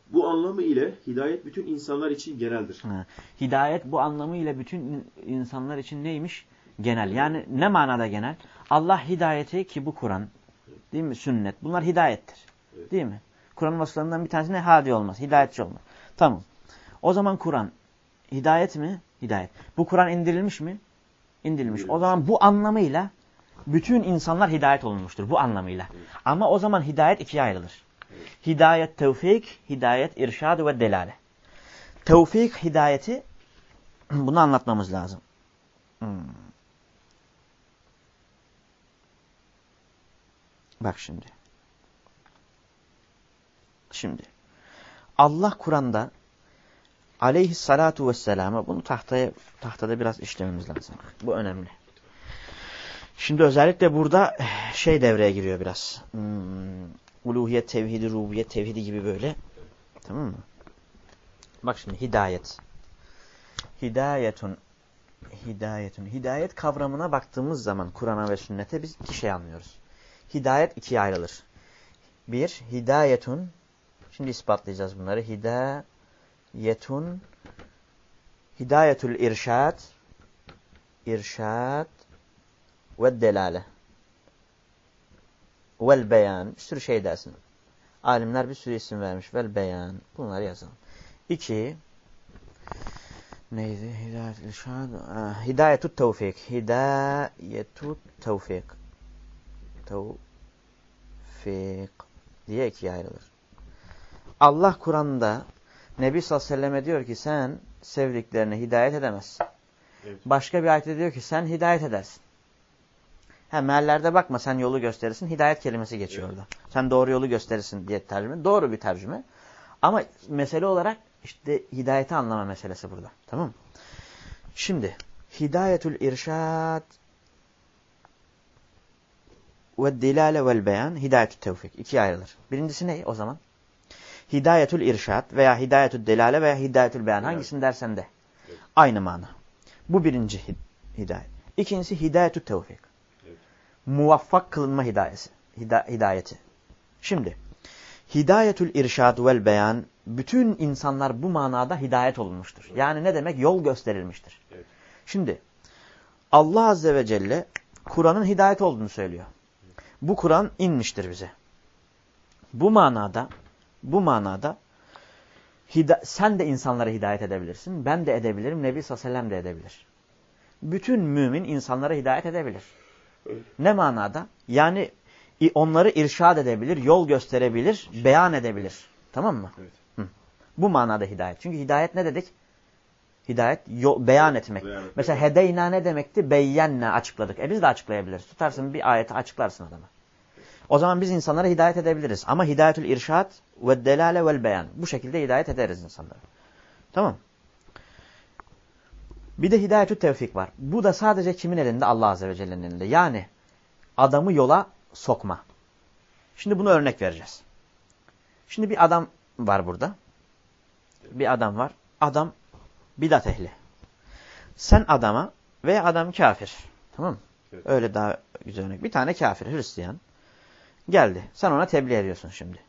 Bu anlamı ile hidayet bütün insanlar için geneldir. Ha. Hidayet bu anlamıyla bütün insanlar için neymiş? Genel. Yani ne manada genel? Allah hidayeti ki bu Kur'an, değil mi? Sünnet. Bunlar hidayettir. Evet. Değil mi? Kur'an'ın vasıflarından bir tanesi ne? Hadi olmaz. Hidayetçi olmaz. Tamam. O zaman Kur'an hidayet mi? Hidayet. Bu Kur'an indirilmiş mi? İndirilmiş. O zaman bu anlamıyla bütün insanlar hidayet olunmuştur. Bu anlamıyla. Evet. Ama o zaman hidayet ikiye ayrılır. Evet. Hidayet tevfik, hidayet irşad ve delale. Tevfik hidayeti bunu anlatmamız lazım. Hmm. Bak şimdi. Şimdi. Allah Kur'an'da aleyhissalatu vesselam'a bunu tahtaya, tahtada biraz işlememiz lazım. Bu önemli. Şimdi özellikle burada şey devreye giriyor biraz. Hmm, uluhiyet tevhidi, rububiyet tevhidi gibi böyle. Tamam mı? Bak şimdi hidayet. Hidayetun. Hidayetun. Hidayet kavramına baktığımız zaman Kur'an'a ve sünnete biz iki şey anlıyoruz. Hidayet ikiye ayrılır. Bir, hidayetun. Şimdi ispatlayacağız bunları. Hidayetun. Hidayetül irşad. İrşad. Ve delale. Vel beyan. Bir sürü şey dersin. Alimler bir sürü isim vermiş. Vel beyan. Bunları yazalım. İki. Neydi? Hidayet irşad. Hidayetut tevfik. Hidayetut tevfik. Tevfik diye ikiye ayrılır. Allah Kur'an'da Nebi sallallahu aleyhi ve selleme diyor ki sen sevdiklerine hidayet edemezsin. Evet. Başka bir ayette diyor ki sen hidayet edersin. Ha, meallerde bakma sen yolu gösterirsin. Hidayet kelimesi geçiyor evet. Orada. Sen doğru yolu gösterirsin diye tercüme. Doğru bir tercüme. Ama mesele olarak işte hidayeti anlama meselesi burada. Tamam mı? Şimdi hidayetül irşad ve dilale vel beyan hidayetü tevfik. İkiye ayrılır. Birincisi ne o zaman? Hidayetül irşad veya hidayetül delale veya hidayetül beyan. Evet. Hangisini dersen de. Evet. Aynı mana. Bu birinci hidayet. İkincisi hidayetü tevfik. Evet. Muvaffak kılınma hidayesi. Hida hidayeti. Şimdi hidayetül irşad vel beyan bütün insanlar bu manada hidayet olunmuştur. Evet. Yani ne demek? Yol gösterilmiştir. Evet. Şimdi Allah Azze ve Celle Kur'an'ın hidayet olduğunu söylüyor. Evet. Bu Kur'an inmiştir bize. Bu manada bu manada sen de insanlara hidayet edebilirsin. Ben de edebilirim. Nebi sallallahu aleyhi ve sellem de edebilir. Bütün mümin insanlara hidayet edebilir. Evet. Ne manada? Yani onları irşad edebilir, yol gösterebilir, beyan edebilir. Tamam mı? Evet. Hı. Bu manada hidayet. Çünkü hidayet ne dedik? Hidayet yol, beyan etmek. Beyan etmek. Mesela hedeyna ne demekti? Beyyenne açıkladık. E biz de açıklayabiliriz. Tutarsın bir ayeti açıklarsın adama. O zaman biz insanlara hidayet edebiliriz. Ama hidayetül irşad ve delale vel beyan. Bu şekilde hidayet ederiz insanlara. Tamam. Bir de hidayetül tevfik var. Bu da sadece kimin elinde? Allah Azze ve Celle'nin elinde. Yani adamı yola sokma. Şimdi bunu örnek vereceğiz. Şimdi bir adam var burada. Bir adam var. Adam bidat ehli. Sen adama veya adam kafir. Tamam mı? Evet. Öyle daha güzel örnek. Bir tane kafir, Hristiyan. Geldi. Sen ona tebliğ ediyorsun şimdi.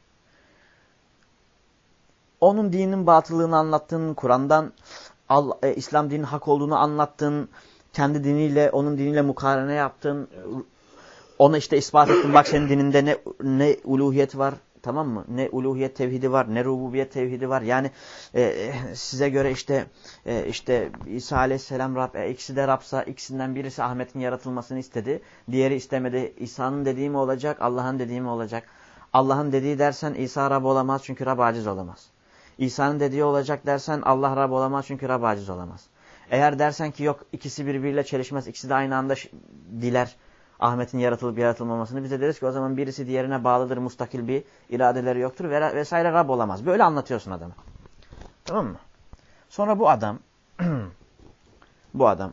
Onun dininin batıllığını anlattın, Kur'an'dan e, İslam dininin hak olduğunu anlattın, kendi diniyle, onun diniyle mukarene yaptın, evet. Ona işte ispat ettin, bak senin dininde ne, ne uluhiyet var, tamam mı? Ne uluhiyet tevhidi var, ne rububiyet tevhidi var. Yani e, size göre işte e, işte İsa aleyhisselam Rab, e, ikisi de Rab'sa, ikisinden birisi Ahmet'in yaratılmasını istedi, diğeri istemedi. İsa'nın dediği mi olacak, Allah'ın dediği mi olacak? Allah'ın dediği dersen İsa Rab olamaz çünkü Rab aciz olamaz. İsa'nın dediği olacak dersen Allah Rab olamaz çünkü Rab aciz olamaz. Eğer dersen ki yok ikisi birbiriyle çelişmez, ikisi de aynı anda diler Ahmet'in yaratılıp yaratılmamasını, bize deriz ki o zaman birisi diğerine bağlıdır, mustakil bir iradeleri yoktur vesaire, Rab olamaz. Böyle anlatıyorsun adamı. Tamam mı? Sonra bu adam bu adam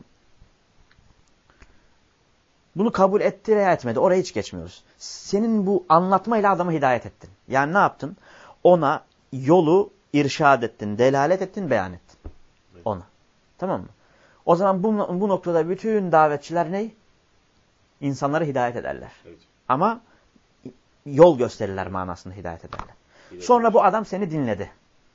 bunu kabul etti veya etmedi. Oraya hiç geçmiyoruz. Senin bu anlatmayla adamı hidayet ettin. Yani ne yaptın? Ona yolu irşad ettin, delalet ettin, beyan ettin. Ona. Tamam mı? O zaman bu, bu noktada bütün davetçiler ne? İnsanları hidayet ederler. Evet. Ama yol gösterirler manasında hidayet ederler. Evet. Sonra bu adam seni dinledi.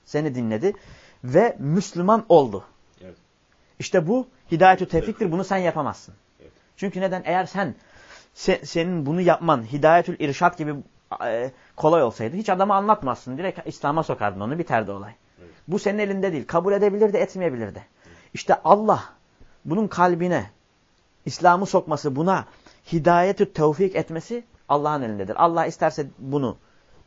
seni dinledi ve Müslüman oldu. Evet. İşte bu hidayet-ü tevfiktir. Bunu sen yapamazsın. Evet. Çünkü neden? Eğer sen se, senin bunu yapman hidayetül irşad gibi e, kolay olsaydı hiç adama anlatmazsın. Direkt İslam'a sokardın onu, biterdi olay. Evet. Bu senin elinde değil. Kabul edebilirdi, etmeyebilirdi. Evet. İşte Allah bunun kalbine İslam'ı sokması, buna hidayetü tevfik etmesi Allah'ın elindedir. Allah isterse bunu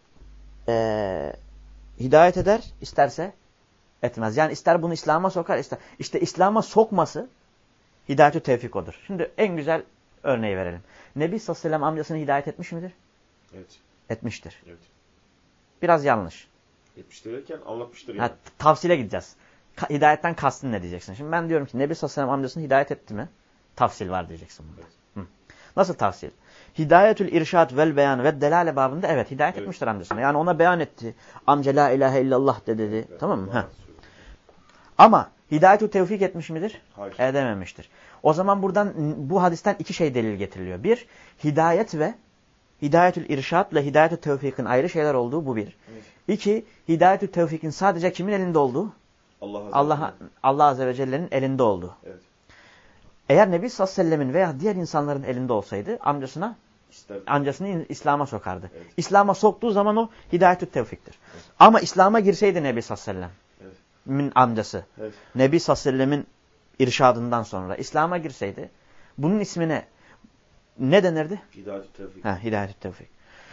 e, hidayet eder, isterse etmez. Yani ister bunu İslam'a sokar, ister. İşte İslam'a sokması hidayetü tevfik odur. Şimdi en güzel örneği verelim. Nebi sallallahu aleyhi ve sellem amcasını hidayet etmiş midir? Evet. Etmiştir. Evet. Biraz yanlış. Etmiştir derken anlatmıştır yani. Ha, tavsile gideceğiz. Ka hidayetten kastın ne diyeceksin? Şimdi ben diyorum ki Nebi sallallahu aleyhi ve sellem amcasını hidayet etti mi? Tafsil var diyeceksin bunda. Evet. Nasıl tafsil? Hidayetül irşad vel beyan ve delale babında evet hidayet evet. etmiştir amcasına. Yani ona beyan etti. Amca la ilahe illallah de dedi. Evet. Tamam mı? Ha. Ama hidayetü tevfik etmiş midir? Hayır. Edememiştir. O zaman buradan bu hadisten iki şey delil getiriliyor. Bir, hidayet ve hidayetül irşad ile hidayetü tevfikin ayrı şeyler olduğu bu bir. Evet. İki, hidayetü tevfikin sadece kimin elinde olduğu? Allah Azze, Allah, Allah Azze ve Celle'nin elinde olduğu. Evet. Eğer Nebi sallallahu aleyhi ve sellemin veya diğer insanların elinde olsaydı amcasına İster. amcasını İslam'a sokardı. Evet. İslam'a soktuğu zaman o hidayetü tevfiktir. Evet. Ama İslam'a girseydi Nebi sallallahu aleyhi ve sellem'in evet. amcası evet. Nebi sallallahu aleyhi ve sellemin irşadından sonra İslam'a girseydi bunun ismine ne denirdi? Hidayet-ü tevfik. Ha, hidayet-ü tevfik.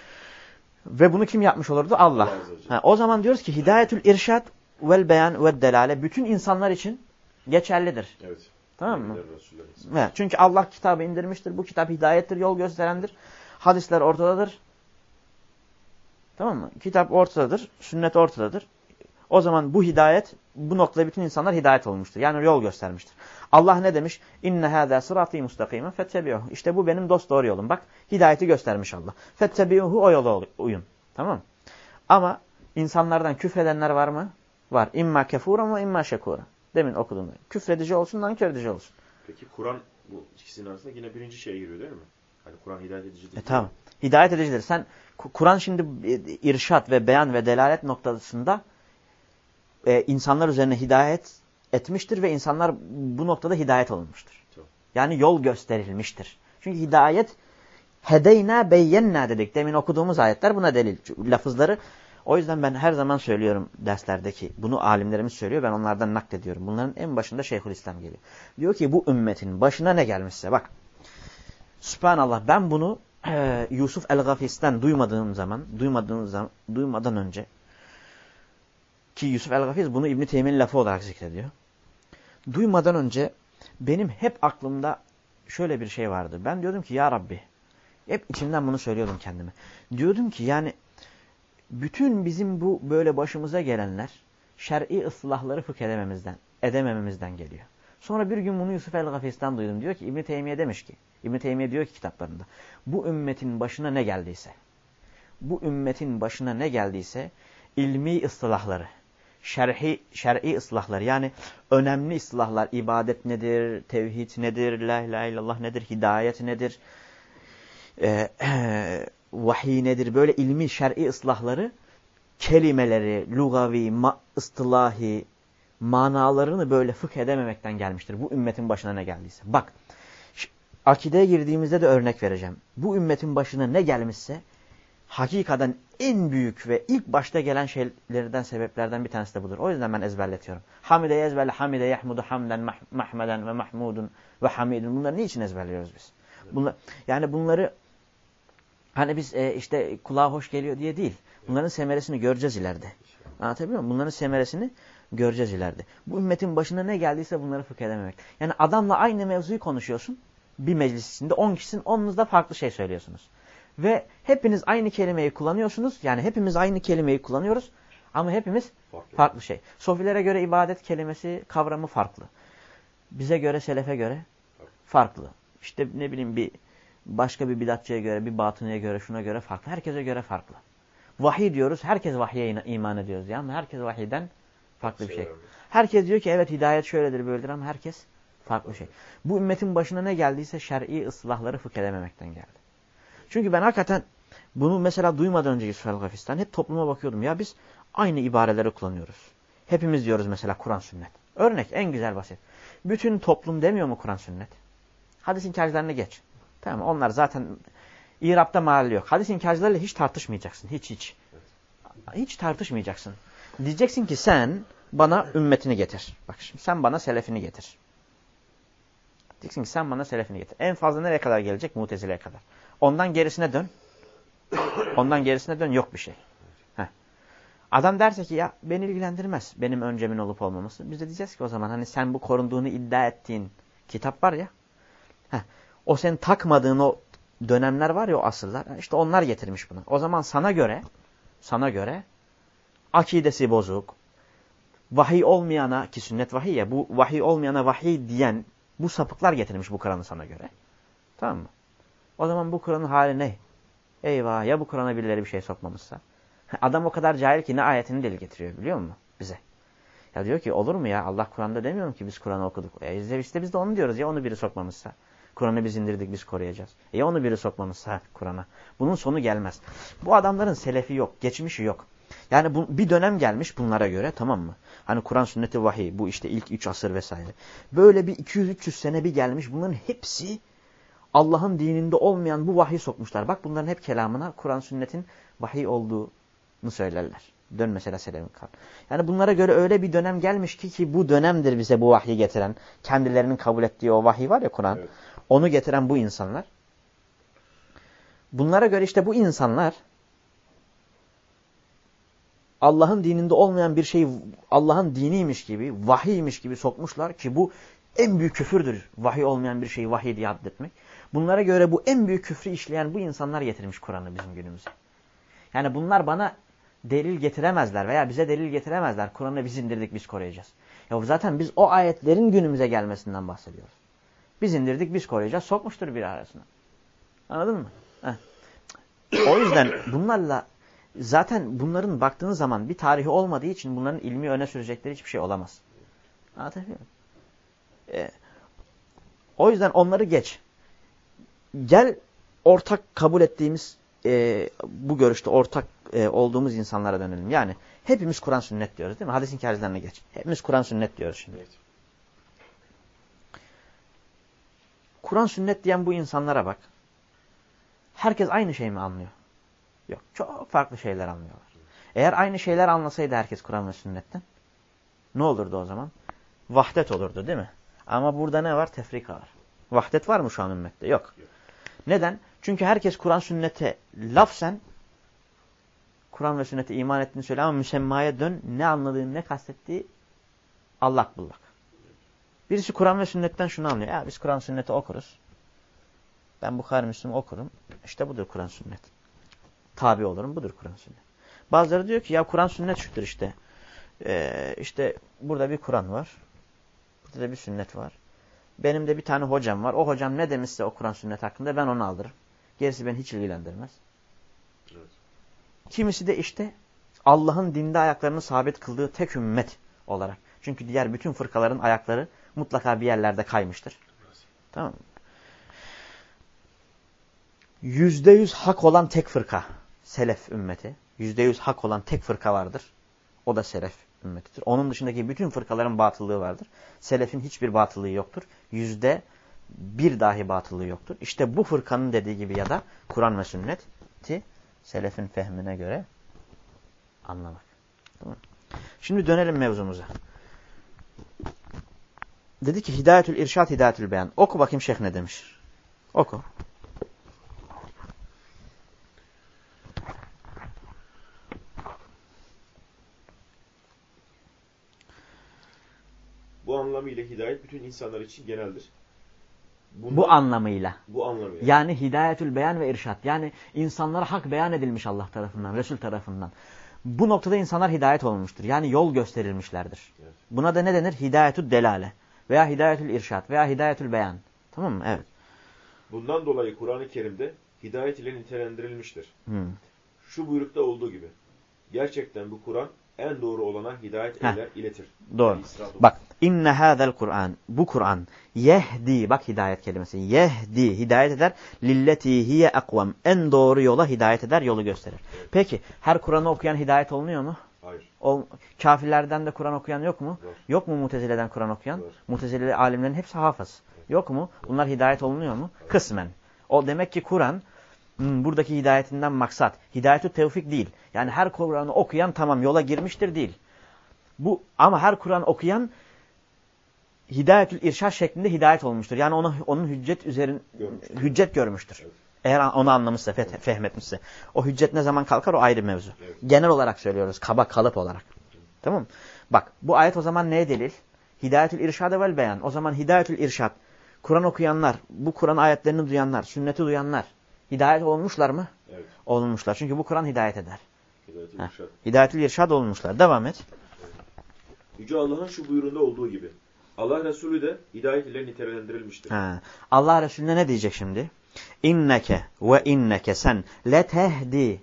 Ve bunu kim yapmış olurdu? Allah. Allah ha, o zaman diyoruz ki hidayetül irşad vel beyan ve delale bütün insanlar için geçerlidir. Evet. Tamam mı? Evet. Çünkü Allah kitabı indirmiştir. Bu kitap hidayettir, yol gösterendir. Hadisler ortadadır. Tamam mı? Kitap ortadadır, sünnet ortadadır. O zaman bu hidayet, bu noktada bütün insanlar hidayet olmuştur. Yani yol göstermiştir. Allah ne demiş? İnne hâzâ sırâtî mustakîmen fettebi'uhu. İşte bu benim dost doğru yolum. Bak hidayeti göstermiş Allah. Fettebi'uhu o yola uyun. Tamam mı? Ama insanlardan küfredenler var mı? Var. İmma kefûran ve imma şekûran. Demin okudum. Küfredici olsun, nankör edici olsun. Peki Kur'an bu ikisinin arasında yine birinci şeye giriyor değil mi? Hani Kur'an hidayet edicidir. E, tamam. Hidayet edicidir. Sen Kur'an şimdi irşat ve beyan ve delalet noktasında e, insanlar üzerine hidayet etmiştir ve insanlar bu noktada hidayet olunmuştur. Tamam. Yani yol gösterilmiştir. Çünkü hidayet hedeyna beyyenna dedik. Demin okuduğumuz ayetler buna delil. Lafızları. O yüzden ben her zaman söylüyorum derslerdeki. Bunu alimlerimiz söylüyor. Ben onlardan naklediyorum. Bunların en başında Şeyhülislam geliyor. Diyor ki bu ümmetin başına ne gelmişse. Bak. Sübhanallah ben bunu e, Yusuf el-Gafis'ten duymadığım zaman, duymadığım zaman, duymadan önce ki Yusuf el-Gafiz bunu İbn-i Teymiye'nin lafı olarak zikrediyor. Duymadan önce benim hep aklımda şöyle bir şey vardı. Ben diyordum ki ya Rabbi, hep içimden bunu söylüyordum kendime. Diyordum ki yani bütün bizim bu böyle başımıza gelenler şer'i ıslahları fıkh edemememizden, edemememizden geliyor. Sonra bir gün bunu Yusuf el-Gafis'ten duydum. Diyor ki İbn-i Teymiye demiş ki, İbn-i Teymiye diyor ki kitaplarında, bu ümmetin başına ne geldiyse, bu ümmetin başına ne geldiyse ilmi ıslahları, şer'i, şer'i ıslahları yani önemli ıslahlar, ibadet nedir, tevhid nedir, la ilahe illallah nedir, hidayet nedir, e, e, vahiy nedir, böyle ilmi şer'i ıslahları, kelimeleri, lugavi, ma, ıstılahi, manalarını böyle fıkh edememekten gelmiştir. Bu ümmetin başına ne geldiyse. Bak, akideye girdiğimizde de örnek vereceğim. Bu ümmetin başına ne gelmişse, hakikaten en büyük ve ilk başta gelen şeylerden, sebeplerden bir tanesi de budur. O yüzden ben ezberletiyorum. Hamide'yi ezberle, hamide yahmudu hamden, mah mahmeden ve mahmudun ve hamidun. Bunları niçin ezberliyoruz biz? Bunlar, yani bunları hani biz e, işte kulağa hoş geliyor diye değil. Bunların semeresini göreceğiz ileride. Anlatabiliyor muyum? Bunların semeresini göreceğiz ileride. Bu ümmetin başına ne geldiyse bunları fıkh edememek. Yani adamla aynı mevzuyu konuşuyorsun. Bir meclis içinde on kişinin onunuzda farklı şey söylüyorsunuz. Ve hepiniz aynı kelimeyi kullanıyorsunuz. Yani hepimiz aynı kelimeyi kullanıyoruz. Ama hepimiz farklı, farklı şey. Sofilere göre ibadet kelimesi kavramı farklı. Bize göre, selefe göre farklı. İşte ne bileyim bir başka bir bidatçıya göre, bir batıniye göre, şuna göre farklı. Herkese göre farklı. Vahiy diyoruz. Herkes vahye iman ediyoruz. Yani herkes vahiyden farklı bir şey. Herkes diyor ki evet hidayet şöyledir böyledir ama herkes farklı şey. Bu ümmetin başına ne geldiyse şer'i ıslahları fıkh edememekten geldi. Çünkü ben hakikaten bunu mesela duymadan önce Yusuf el-Gafis'ten hep topluma bakıyordum. Ya biz aynı ibareleri kullanıyoruz. Hepimiz diyoruz mesela Kur'an sünnet. Örnek en güzel basit. Bütün toplum demiyor mu Kur'an sünnet? Hadis inkarcılarına geç. Tamam, onlar zaten İrab'da mahalli yok. Hadis inkarcılarıyla hiç tartışmayacaksın. Hiç hiç. Hiç tartışmayacaksın. Diyeceksin ki sen bana ümmetini getir. Bak şimdi sen bana selefini getir. Diyeceksin ki sen bana selefini getir. En fazla nereye kadar gelecek? Mutezile'ye kadar. Ondan gerisine dön. Ondan gerisine dön, yok bir şey. Heh. Adam derse ki ya beni ilgilendirmez benim öncemin olup olmaması. Biz de diyeceğiz ki o zaman hani sen bu korunduğunu iddia ettiğin kitap var ya. Heh, o senin takmadığın o dönemler var ya, o asırlar. İşte onlar getirmiş bunu. O zaman sana göre sana göre akidesi bozuk, vahiy olmayana, ki sünnet vahiy ya, bu vahiy olmayana vahiy diyen bu sapıklar getirmiş bu Kur'an'ı sana göre. Tamam mı? O zaman bu Kur'an'ın hali ne? Eyvah, ya bu Kur'an'a birileri bir şey sokmamışsa? Adam o kadar cahil ki ne ayetini delil getiriyor biliyor musun bize? Ya diyor ki olur mu ya, Allah Kur'an'da demiyorum ki biz Kur'an'ı okuduk. Ya işte, işte biz de onu diyoruz ya, onu biri sokmamışsa. Kur'an'ı biz indirdik, biz koruyacağız. Ya onu biri sokmamışsa Kur'an'a. Bunun sonu gelmez. Bu adamların selefi yok, geçmişi yok. Yani bu, bir dönem gelmiş bunlara göre, tamam mı? Hani Kur'an, sünneti, vahiy, bu işte ilk üç asır vesaire. Böyle bir iki yüz üç yüz sene bir gelmiş, bunların hepsi Allah'ın dininde olmayan bu vahiy sokmuşlar. Bak bunların hep kelamına Kur'an, sünnetin vahiy olduğunu söylerler. Dön mesela Selefin kavli. Yani bunlara göre öyle bir dönem gelmiş ki ki bu dönemdir bize bu vahyi getiren, kendilerinin kabul ettiği o vahiy var ya Kur'an, evet. Onu getiren bu insanlar. Bunlara göre işte bu insanlar Allah'ın dininde olmayan bir şeyi Allah'ın diniymiş gibi, vahiymiş gibi sokmuşlar ki bu en büyük küfürdür. Vahiy olmayan bir şeyi vahiy diye addetmek. Bunlara göre bu en büyük küfrü işleyen bu insanlar getirmiş Kur'an'ı bizim günümüze. Yani bunlar bana delil getiremezler veya bize delil getiremezler. Kur'an'ı biz indirdik, biz koruyacağız. Ya zaten biz o ayetlerin günümüze gelmesinden bahsediyoruz. Biz indirdik, biz koruyacağız. Sokmuştur bir arasına. Anladın mı? Heh. O yüzden bunlarla zaten bunların baktığınız zaman bir tarihi olmadığı için bunların ilmi öne sürecekleri hiçbir şey olamaz. Anlatabiliyor muyum? Ee, o yüzden onları geç. Gel ortak kabul ettiğimiz e, bu görüşte ortak e, olduğumuz insanlara dönelim. Yani hepimiz Kur'an sünnet diyoruz değil mi? Hadisin kârizlerine geç. Hepimiz Kur'an sünnet diyoruz şimdi. Evet. Kur'an sünnet diyen bu insanlara bak. Herkes aynı şey mi anlıyor? Yok. Çok farklı şeyler anlıyorlar. Eğer aynı şeyler anlasaydı herkes Kur'an ve sünnetten ne olurdu o zaman? Vahdet olurdu değil mi? Ama burada ne var? Tefrika var. Vahdet var mı şu an ümmette? Yok. Yok. Neden? Çünkü herkes Kur'an sünnete lafsen Kur'an ve sünnete iman ettiğini söyle ama müsemmaya dön, ne anladığını, ne kastettiği allak bullak. Birisi Kur'an ve sünnetten şunu anlıyor. Ya biz Kur'an sünneti okuruz. Ben Bukhari Müslüm okurum. İşte budur Kur'an sünnet. Tabi olurum. Budur Kur'an sünnet. Bazıları diyor ki ya Kur'an sünnet şudur işte. Ee, işte burada bir Kur'an var. Burada da bir sünnet var. Benim de bir tane hocam var. O hocam ne demişse o Kur'an sünnet hakkında ben onu alırım. Gerisi beni hiç ilgilendirmez. Evet. Kimisi de işte Allah'ın dinde ayaklarını sabit kıldığı tek ümmet olarak. Çünkü diğer bütün fırkaların ayakları mutlaka bir yerlerde kaymıştır. Evet. Tamam mı? Yüzde yüz hak olan tek fırka. Selef ümmeti. Yüzde yüz hak olan tek fırka vardır. O da selef ümmetidir. Onun dışındaki bütün fırkaların batıllığı vardır. Selefin hiçbir batıllığı yoktur. Yüzde bir dahi batıllığı yoktur. İşte bu fırkanın dediği gibi ya da Kur'an ve sünneti selefin fehmine göre anlamak. Tamam. Şimdi dönelim mevzumuza. Dedi ki hidayetül irşad, hidayetül beyan. Oku bakayım şeyh ne demiş. Oku. Bu anlamıyla hidayet bütün insanlar için geneldir. Bundan, bu anlamıyla. Bu anlamıyla. Yani hidayetül beyan ve irşad. Yani insanlara hak beyan edilmiş Allah tarafından, Resul tarafından. Bu noktada insanlar hidayet olmuştur. Yani yol gösterilmişlerdir. Evet. Buna da ne denir? Hidayetül delale veya hidayetül irşad veya hidayetül beyan. Tamam mı? Evet. Bundan dolayı Kur'an-ı Kerim'de hidayet ile nitelendirilmiştir. Hmm. Şu buyrukta olduğu gibi. Gerçekten bu Kur'an en doğru olana hidayet eyler, iletir. Doğru. Yani bak, inne hâzel Kur'an, bu Kur'an yehdi, bak hidayet kelimesi, yehdi, hidayet eder, lilleti hiye akvam, en doğru yola hidayet eder, yolu gösterir. Evet. Peki, her Kur'an'ı okuyan hidayet olunuyor mu? Hayır. O, kafirlerden de Kur'an okuyan yok mu? Var. Yok mu Mutezile'den Kur'an okuyan? Var. Mutezile alimlerin hepsi hafız. Evet. Yok mu? Bunlar hidayet olunuyor mu? Evet. Kısmen. O demek ki Kur'an buradaki hidayetinden maksat. Hidayetü tevfik değil. Yani her Kur'an'ı okuyan tamam yola girmiştir değil. Bu ama her Kur'an okuyan hidayetül irşad şeklinde hidayet olmuştur. Yani ona, onun hüccet üzerin görmüştür. hüccet görmüştür. Evet. Eğer onu anlamışsa, evet. fehmetmişse. O hüccet ne zaman kalkar o ayrı mevzu. Evet. Genel olarak söylüyoruz. Kaba kalıp olarak. Evet. Tamam mı? Bak bu ayet o zaman neye delil? Hidayetül irşad vel beyan. O zaman hidayetül irşad. Kur'an okuyanlar, bu Kur'an ayetlerini duyanlar, sünneti duyanlar hidayet olmuşlar mı? Evet. Olmuşlar. Çünkü bu Kur'an hidayet eder. Hidayetül irşad. Hidayetül irşad olmuşlar. Devam et. Evet. Yüce Allah'ın şu buyruğunda olduğu gibi. Allah Resulü de hidayet ile nitelendirilmiştir. Ha. Allah Resulüne ne diyecek şimdi? İnneke ve inneke sen letehdi.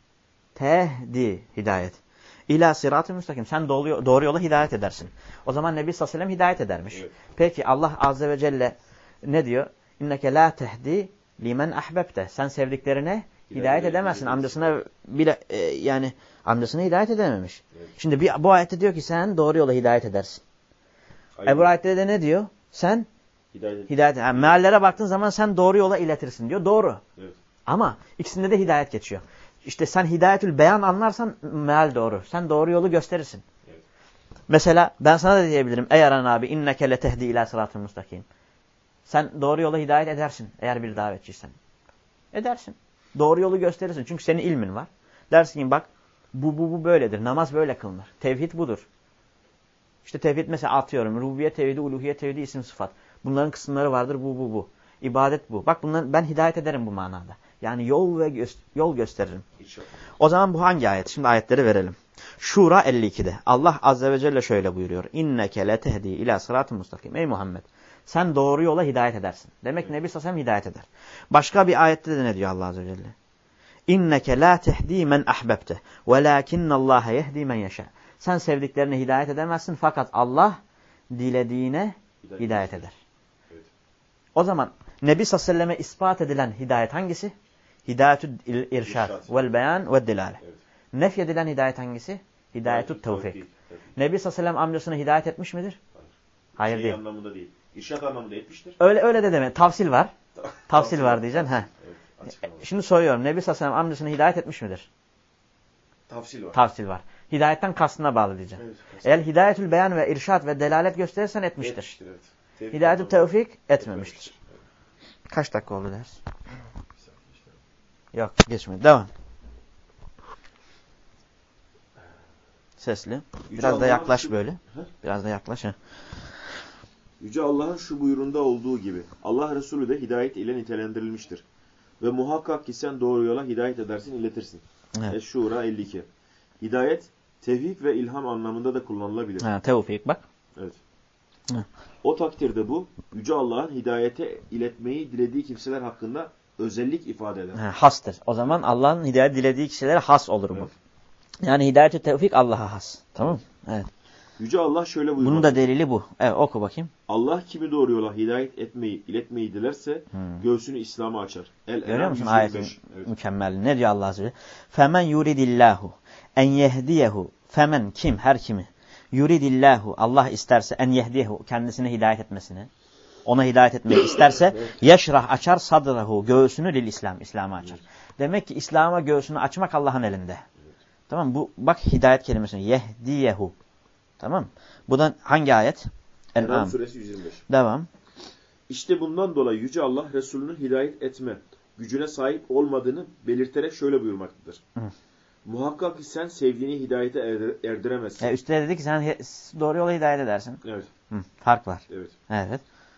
Tehdi hidayet. İlâ sırat-ı müstakim. Sen doğru, doğru yola hidayet edersin. O zaman Nebi sallallahu aleyhi ve sellem hidayet edermiş. Evet. Peki Allah azze ve celle ne diyor? İnneke la tehdi limen ahbebte. Sen sevdiklerine hidayet, hidayet edemezsin. Amcasına bile e, yani amcasına hidayet edememiş. Evet. Şimdi bir, bu ayette diyor ki sen doğru yola hidayet edersin. Ebu ayette de ne diyor? Sen hidayet. hidayet yani meallere baktığın zaman sen doğru yola iletirsin diyor. Doğru. Evet. Ama ikisinde de hidayet geçiyor. İşte sen hidayetül beyan anlarsan meal doğru. Sen doğru yolu gösterirsin. Evet. Mesela ben sana da diyebilirim. Ey Aran abi inneke letehdi ila sıratı müstakim. Sen doğru yola hidayet edersin eğer bir davetçiysen. Edersin. Doğru yolu gösterirsin. Çünkü senin ilmin var. Dersin ki bak bu bu bu böyledir. Namaz böyle kılınır. Tevhid budur. İşte tevhid mesela atıyorum. Rububiyet tevhidi, uluhiyet tevhidi, isim sıfat. Bunların kısımları vardır. Bu bu bu. İbadet bu. Bak bunlar, ben hidayet ederim bu manada. Yani yol ve gö yol gösteririm. İnşallah. O zaman bu hangi ayet? Şimdi ayetleri verelim. Şura elli ikide. Allah azze ve celle şöyle buyuruyor. İnneke letehdi ila sıratı mustakim. Ey Muhammed sen doğru yola hidayet edersin. Demek evet. Nebi sallallahu aleyhi ve sellem hidayet eder. Başka bir ayette de ne diyor Allah azze ve celle? İnneke la tehdi men ahbebte velakinnallaha yehdi men yeşâ. Sen sevdiklerine hidayet edemezsin fakat Allah dilediğine hidayet, hidayet eder. Evet. O zaman Nebi sallallahu aleyhi ve selleme ispat edilen hidayet hangisi? Hidayetü irşad vel beyan ve dilale. Evet. Nef edilen hidayet hangisi? Hidayetü tevfik. Evet. Nebi sallallahu aleyhi ve sellem amcasına hidayet etmiş midir? Hayır. Hayır şey değil. Anlamında değil. İrşad anlamında etmiştir. Öyle öyle de deme. Tavsil var. Tavsil var diyeceksin. Ha. Evet, şimdi soruyorum. Nebi sallallahu aleyhi ve sellem amcasına hidayet etmiş midir? Tavsil var. Tavsil var. Hidayetten kastına bağlı diyeceğim. Evet, eğer hidayetül beyan ve irşad ve delalet gösterirsen etmiştir. etmiştir evet. Hidayetül tevfik etmemiştir. Evet. Kaç dakika oldu ders? Yok geçmedi. Devam. Sesli. Biraz Yüce da yaklaş şu... böyle. He? Biraz da yaklaş. He. Yüce Allah'ın şu buyruğunda olduğu gibi Allah Resulü de hidayet ile nitelendirilmiştir. Ve muhakkak ki sen doğru yola hidayet edersin, iletirsin. Evet. Eş-Şura elli iki. Hidayet, tevfik ve ilham anlamında da kullanılabilir. Ha, tevfik bak. Evet. Hı. O takdirde bu, Yüce Allah'ın hidayete iletmeyi dilediği kimseler hakkında özellik ifade eder. Ha, hastır. O zaman Allah'ın hidayet dilediği kişilere has olur bu. Evet. Yani hidayet-i tevfik Allah'a has. Tamam mı? Evet. Yüce Allah şöyle buyurmaktadır. Bunun da delili bu. Evet, oku bakayım. Allah kimi doğru yola hidayet etmeyi, iletmeyi dilerse hmm. göğsünü İslam'a açar. El Görüyor musun ayetin evet. mükemmelliği? Ne diyor Allah Azze ve Celle? Femen yuridillahu en yehdiyehu. Femen kim? Her kimi? Yuridillahu. Allah isterse en yehdiyehu. Kendisine hidayet etmesini. Ona hidayet etmeyi isterse yeşrah açar sadrahu. Göğsünü lil İslam. İslam'a açar. Evet. Demek ki İslam'a göğsünü açmak Allah'ın elinde. Evet. Tamam bu bak hidayet kelimesini. Yehdiyehu. Tamam. Bu da hangi ayet? En'am suresi yüz yirmi beş. Devam. İşte bundan dolayı Yüce Allah Resulünün hidayet etme gücüne sahip olmadığını belirterek şöyle buyurmaktadır. Hı. Muhakkak ki sen sevdiğini hidayete erdiremezsin. E üstte dedi ki sen doğru yola hidayet edersin. Evet. Hı. Fark var. Evet. Evet.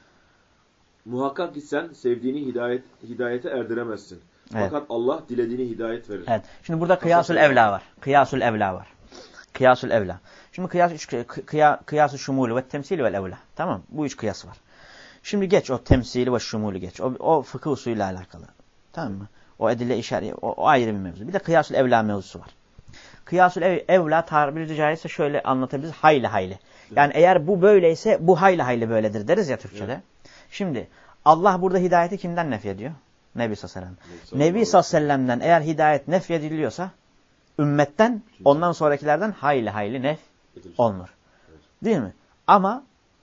Muhakkak ki sen sevdiğini hidayet, hidayete erdiremezsin. Evet. Fakat Allah dilediğini hidayet verir. Evet. Şimdi burada kıyasül evla var. Kıyasül evla var. Kıyasül evla. Şimdi kıyas üç kıya, kıyas-ı şumul ve temsil ve evla. Tamam? Bu üç kıyas var. Şimdi geç o temsili ve şumulu geç. O, o fıkıh usulüyle alakalı. Tamam mı? O edille işaret o, o ayrı bir mevzu. Bir de kıyasül evla mevzusu var. Kıyasül ev, evla tabiri caizse şöyle anlatabiliriz. Hayli hayli. Yani evet. Eğer bu böyleyse bu hayli hayli böyledir deriz ya Türkçe'de. Evet. Şimdi Allah burada hidayeti kimden nefyediyor? Nebi sallallahu aleyhi ve sellem. Nebi sallallahu aleyhi ve sellem'den eğer hidayet nefyediliyorsa ümmetten ondan sonrakilerden hayli hayli nef olunur. Evet. Değil mi? Ama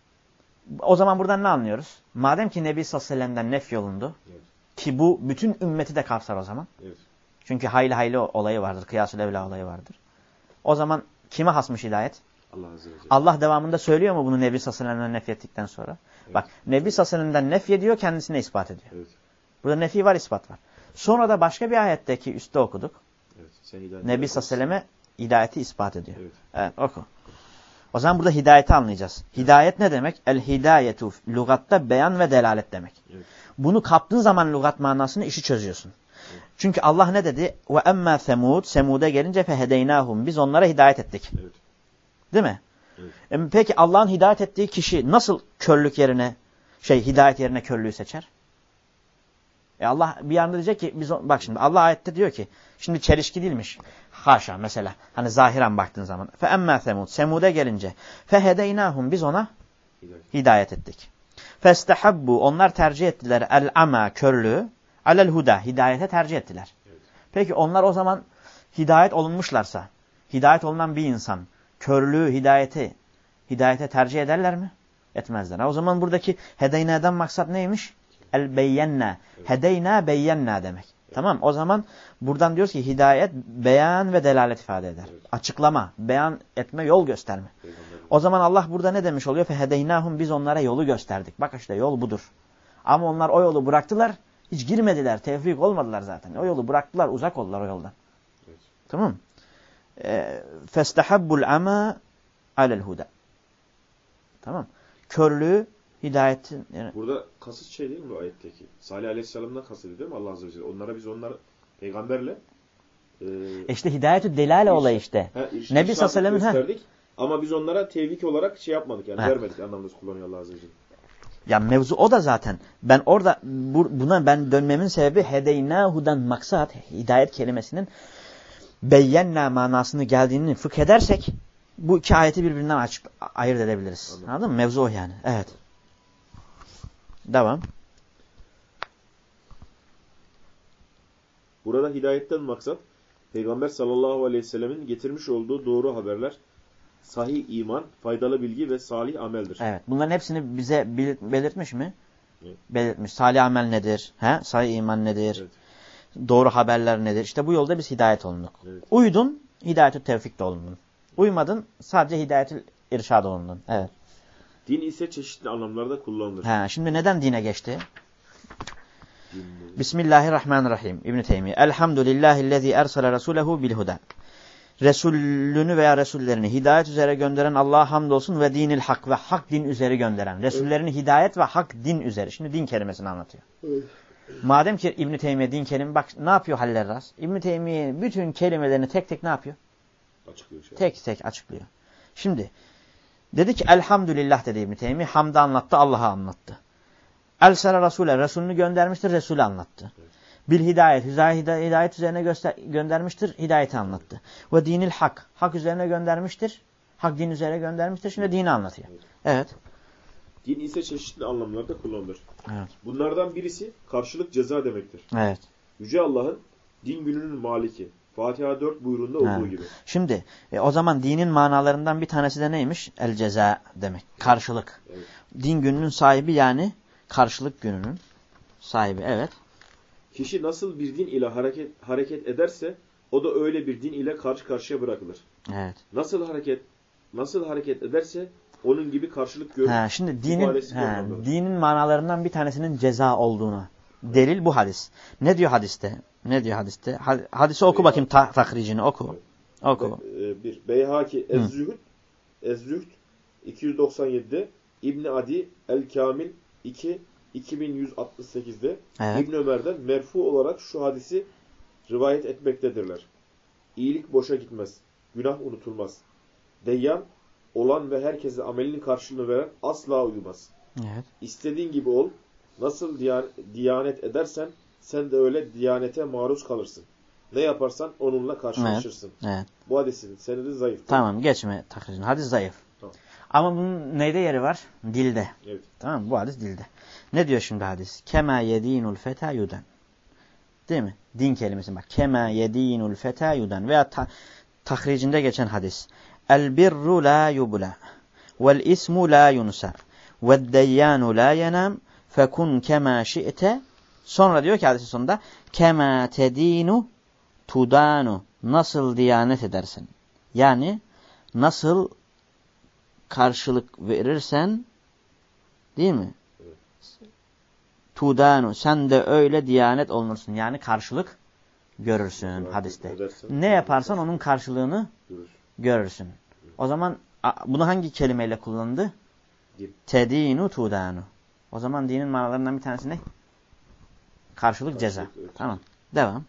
o zaman buradan ne anlıyoruz? Madem ki Nebi sallallahu aleyhi ve sellem'den nef yolundu, evet, ki bu bütün ümmeti de kapsar o zaman. Evet. Çünkü hayli hayli olayı vardır. Kıyas-ül evla olayı vardır. O zaman kime hasmış hidayet? Allah Azze ve Celle. Allah devamında söylüyor mu bunu Nebi sallallahu aleyhi ve sellem'den nefyettikten sonra? Evet. Bak Nebi sallallahu aleyhi ve sellem'den nefyediyor, kendisine ispat ediyor. Evet. Burada nefi var, ispat var. Sonra da başka bir ayetteki üstte okuduk. Evet. Nebi sallallahu aleyhi ve selleme hidayeti ispat ediyor. Evet. Evet, oku. O zaman burada hidayeti anlayacağız. Evet. Hidayet ne demek? El-hidayetu lügatta beyan ve delalet demek. Evet. Bunu kaptığın zaman lügat manasını işi çözüyorsun. Evet. Çünkü Allah ne dedi? Ve emmâ semûd, Semûd'e gelince fehedeynâhum. Biz onlara hidayet ettik. Evet. Değil mi? Evet. Peki Allah'ın hidayet ettiği kişi nasıl körlük yerine, şey hidayet yerine körlüğü seçer? E Allah bir yanda diyecek ki, biz bak şimdi Allah ayette diyor ki, şimdi çelişki değilmiş. Haşa mesela, hani zahiren baktığın zaman. Fe emmâ semûd, Semûd'e gelince, fehedeynâhum, biz ona hidayet, hidayet ettik. Festehabbu, onlar tercih ettiler el-ama, körlüğü, alel huda, hidayete tercih ettiler. Evet. Peki onlar o zaman hidayet olunmuşlarsa, hidayet olunan bir insan, körlüğü, hidayeti, hidayete tercih ederler mi? Etmezler. O zaman buradaki hedeynâ'dan maksat neymiş? El-beyyennâ. Evet. Hedeyna beyyennâ demek. Evet. Tamam. O zaman buradan diyoruz ki hidayet beyan ve delalet ifade eder. Evet. Açıklama, beyan etme, yol gösterme. Evet. O zaman Allah burada ne demiş oluyor? Fehedeynâhum, biz onlara yolu gösterdik. Bak işte yol budur. Ama onlar o yolu bıraktılar, hiç girmediler, tevfik olmadılar zaten. O yolu bıraktılar, uzak oldular o yoldan. Evet. Tamam. Festehabbul ama alel huda. Tamam. Körlüğü hidayetin. Yani... Burada kasıt şey değil mi bu ayetteki? Salih Aleyhisselam'dan kasıt değil mi Allah Azze ve Celle? Onlara biz onları peygamberle e, işte hidayetü delale olayı işte. He, işte Nebi sallallahu aleyhi ve sellem'in gösterdik. Ama biz onlara tevfik olarak şey yapmadık yani. He. Vermedik anlamda kullanıyor Allah Azze ve Celle. Ya mevzu o da zaten. Ben orada bu, buna ben dönmemin sebebi hedeynahu'dan maksat hidayet kelimesinin beyyenna manasını geldiğini fıkh edersek bu iki ayeti birbirinden açık ayırt edebiliriz. Anladım. Anladın mı? Mevzu o yani. Evet. Devam. Burada hidayetten maksat Peygamber sallallahu aleyhi ve sellemin getirmiş olduğu doğru haberler, sahih iman, faydalı bilgi ve salih ameldir. Evet. Bunların hepsini bize belirtmiş mi? Evet. Belirtmiş. Salih amel nedir? He? Sahih iman nedir? Evet. Doğru haberler nedir? İşte bu yolda biz hidayet olunduk. Evet. Uydun, hidayet-ü tevfikte olundun. Uymadın, sadece hidayet-ü irşad olundun. Evet. Din ise çeşitli anlamlarda kullanılır. He, şimdi neden dine geçti? Bismillahirrahmanirrahim. İbn-i Teymiye. Elhamdülillahillezî ersele rasûlehu bilhuda. Resulünü veya Resullerini hidayet üzere gönderen Allah'a hamdolsun ve dinil hak ve hak din üzere gönderen. Resullerini evet. Hidayet ve hak din üzere. Şimdi din kelimesini anlatıyor. Evet. Madem ki İbn-i Teymiye din kelime, bak ne yapıyor Hallerras? İbn-i Teymiye bütün kelimelerini tek tek ne yapıyor? Açıklıyor. Şey. Tek tek açıklıyor. Şimdi dedi ki elhamdülillah dedi İbn-i Teymiye. Hamdı anlattı, Allah'a anlattı. El-Sera Resul'e, Resulünü göndermiştir, Resul'ü anlattı. Evet. Bil hidayet, hidayet üzerine göster göndermiştir, hidayeti anlattı. Ve dinil hak, hak üzerine göndermiştir, hak din üzerine göndermiştir, şimdi dini anlatıyor. Evet. Evet. Din ise çeşitli anlamlarda kullanılır. Evet. Bunlardan birisi karşılık ceza demektir. Evet. Yüce Allah'ın din gününün maliki. Fatiha dört buyruğunda olduğu evet. gibi. Şimdi e, o zaman dinin manalarından bir tanesi de neymiş? El ceza demek. Karşılık. Evet. Din gününün sahibi yani karşılık gününün sahibi. Evet. Kişi nasıl bir din ile hareket, hareket ederse o da öyle bir din ile karşı karşıya bırakılır. Evet. Nasıl hareket nasıl hareket ederse onun gibi karşılık görür. Ha, şimdi dinin, ha, dinin manalarından bir tanesinin ceza olduğuna delil bu hadis. Ne diyor hadiste? Ne diyor hadiste? Hadisi oku bakayım ta tahricini oku. Evet. Oku. Be, bir Beyhaki Ez-Zühd Ez-Zühd iki yüz doksan yedi'de İbn Adi El-Kamil iki iki bin yüz altmış sekiz'de evet. İbn Ömer'den merfu olarak şu hadisi rivayet etmektedirler. İyilik boşa gitmez. Günah unutulmaz. Deyyan olan ve herkese amelinin karşılığını veren asla uyumaz. Evet. İstediğin gibi ol. Nasıl diyanet edersen sen de öyle diyanete maruz kalırsın. Ne yaparsan onunla karşılaşırsın. Evet. Evet. Bu hadisin senedi zayıf. Tamam geçme tahricini. Hadis zayıf. Tamam. Ama bunun neyde yeri var? Dilde. Evet. Tamam bu hadis dilde. Ne diyor şimdi hadis? Kema yedinul feta yuden. Değil mi? Din kelimesi bak. Kema yedinul feta yudan. Veya ta tahricinde geçen hadis. El birru la yubla. Vel ismu la yunsa. Ve deyyanu la yenam. Fekun kema şi'te. Sonra diyor ki hadisin sonunda. Kema tedinu tudanu. Nasıl diyanet edersen. Yani nasıl karşılık verirsen, değil mi? Evet. Tudanu, sen de öyle diyanet olunursun. Yani karşılık görürsün evet, hadiste. Edersen, ne yaparsan onun karşılığını görür. görürsün. Evet. O zaman bunu hangi kelimeyle kullandı? Din. Tedinu tudanu. O zaman dinin manalarından bir tanesi ne? Karşılık, karşılık ceza. Evet. Tamam. Devam.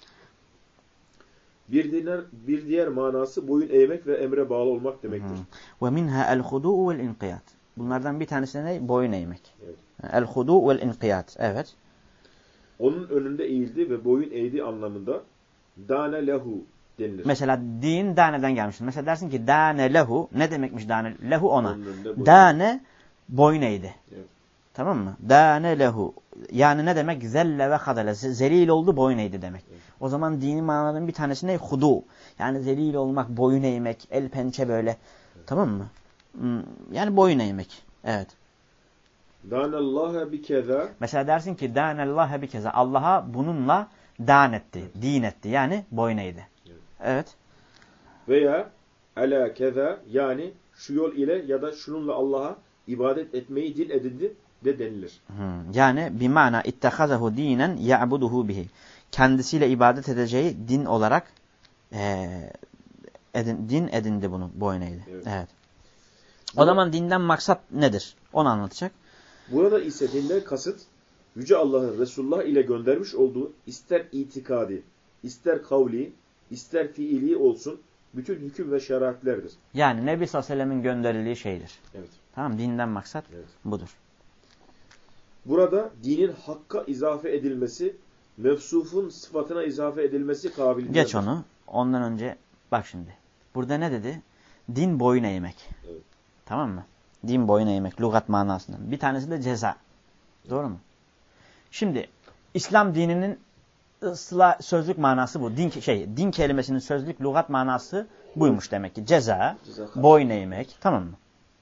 Bir diğer, bir diğer manası boyun eğmek ve emre bağlı olmak demektir. Ve minha el-hudu vel inqiyat. Bunlardan bir tanesi ne? Boyun eğmek. Evet. El-hudu vel inqiyat. Evet. Onun önünde eğildi ve boyun eğdi anlamında dane lehu denilir. Mesela din daneden gelmiştir. Mesela dersin ki dane lehu. Ne demekmiş dane? Lehu ona. Dane boyun eğdi. Evet. Tamam mı? Dane lehu. Yani ne demek? Zelle ve hadale. Zelil oldu, boyun eğdi demek. Evet. O zaman dini manaların bir tanesi ne? Hudu. Yani zelil olmak, boyun eğmek, el pençe böyle. Evet. Tamam mı? Yani boyun eğmek. Evet. Dânellahe bi keza. Mesela dersin ki dânellahe bi keza. Allah'a bununla dan etti, evet. din etti. Yani boyun eğdi. Evet. Evet. Veya ala keza, yani şu yol ile ya da şununla Allah'a ibadet etmeyi dil edindi de denilir. Hmm. Yani bir mana ittehazahu dinen ya'buduhu bihi. Kendisiyle ibadet edeceği din olarak e, edin, din edindi bunu, boyun eğdi. Evet. Evet. O zaman dinden maksat nedir? Onu anlatacak. Burada ise dinden kasıt Yüce Allah'ın Resulullah ile göndermiş olduğu ister itikadi, ister kavli, ister fiili olsun bütün hüküm ve şeriatlerdir. Yani Nebi sallallahu aleyhi ve sellem'in gönderildiği şeydir. Evet. Tamam, dinden maksat evet. budur. Burada dinin hakka izafe edilmesi, mevsufun sıfatına izafe edilmesi kabiliğindendir. Geç onu. Ondan önce bak şimdi. Burada ne dedi? Din boyun eğmek. Evet. Tamam mı? Din boyun eğmek. Lügat manasından. Bir tanesi de ceza. Evet. Doğru mu? Şimdi İslam dininin ıslah, sözlük manası bu. Din, şey, din kelimesinin sözlük lügat manası buymuş demek ki. Ceza, ceza boyun eğmek. Tamam mı?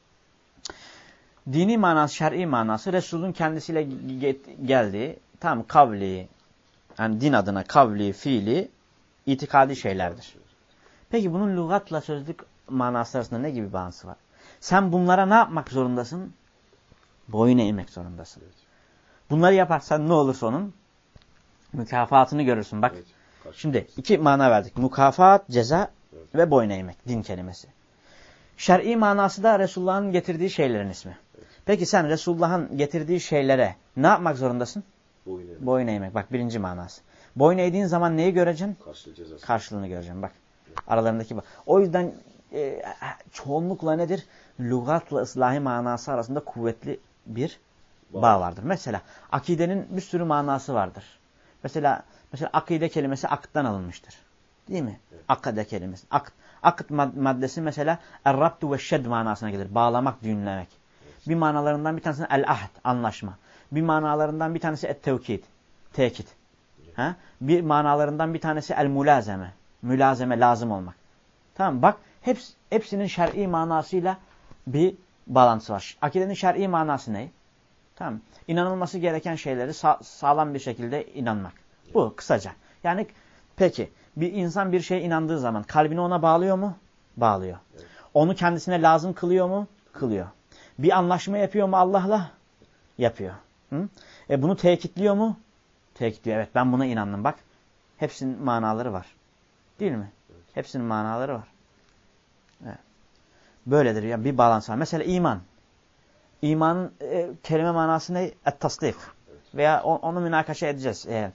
Dini manası, şer'i manası Resul'ün kendisiyle geldiği tam kavli, yani din adına kavli, fiili, itikadi şeylerdir. Peki bunun lügatla sözlük manası arasında ne gibi bağıntısı var? Sen bunlara ne yapmak zorundasın? Boyun eğmek zorundasın. Bunları yaparsan ne olursa onun mükafatını görürsün. Bak evet, şimdi iki mana verdik. Mukafat, ceza evet. ve boyun eğmek. Din kelimesi. Şer'i manası da Resulullah'ın getirdiği şeylerin ismi. Evet. Peki sen Resulullah'ın getirdiği şeylere ne yapmak zorundasın? Boyun eğmek. Boyun eğmek. Bak birinci manası. Boyun eğdiğin zaman neyi göreceksin? Karşılığı Karşılığını göreceksin. Bak evet. aralarındaki bak. O yüzden e, çoğunlukla nedir? Lügatla ıslahi manası arasında kuvvetli bir bağ, bağ vardır. Mesela akidenin bir sürü manası vardır. Mesela mesela akide kelimesi akıttan alınmıştır. Değil mi? Evet. Akide kelimesi. Akıt, akıt maddesi mesela er-rabtu ve şed manasına gelir. Bağlamak, düğümlemek. Evet. Bir manalarından bir tanesi el-ahd, anlaşma. Bir manalarından bir tanesi et-tevkid, tekit. Evet. Ha? Bir manalarından bir tanesi el-mulazeme. Mülazeme, lazım olmak. Tamam bak heps, hepsinin şer'i manasıyla bir bağlantısı var. Akidenin şer'i manası ne? Tamam. İnanılması gereken şeyleri sa sağlam bir şekilde inanmak. Bu kısaca. Yani peki bir insan bir şeye inandığı zaman kalbini ona bağlıyor mu? Bağlıyor. Evet. Onu kendisine lazım kılıyor mu? Kılıyor. Bir anlaşma yapıyor mu Allah'la? Yapıyor. Hı? E bunu tekitliyor mu? Tekitliyor. Evet ben buna inandım. Bak hepsinin manaları var. Değil mi? Evet. Hepsinin manaları var. Evet. Böyledir ya, bir bağlantı var. Mesela iman. İmanın e, kelime manası ne? Et-tasdik. Evet. Veya on, onu münakaşa edeceğiz. E,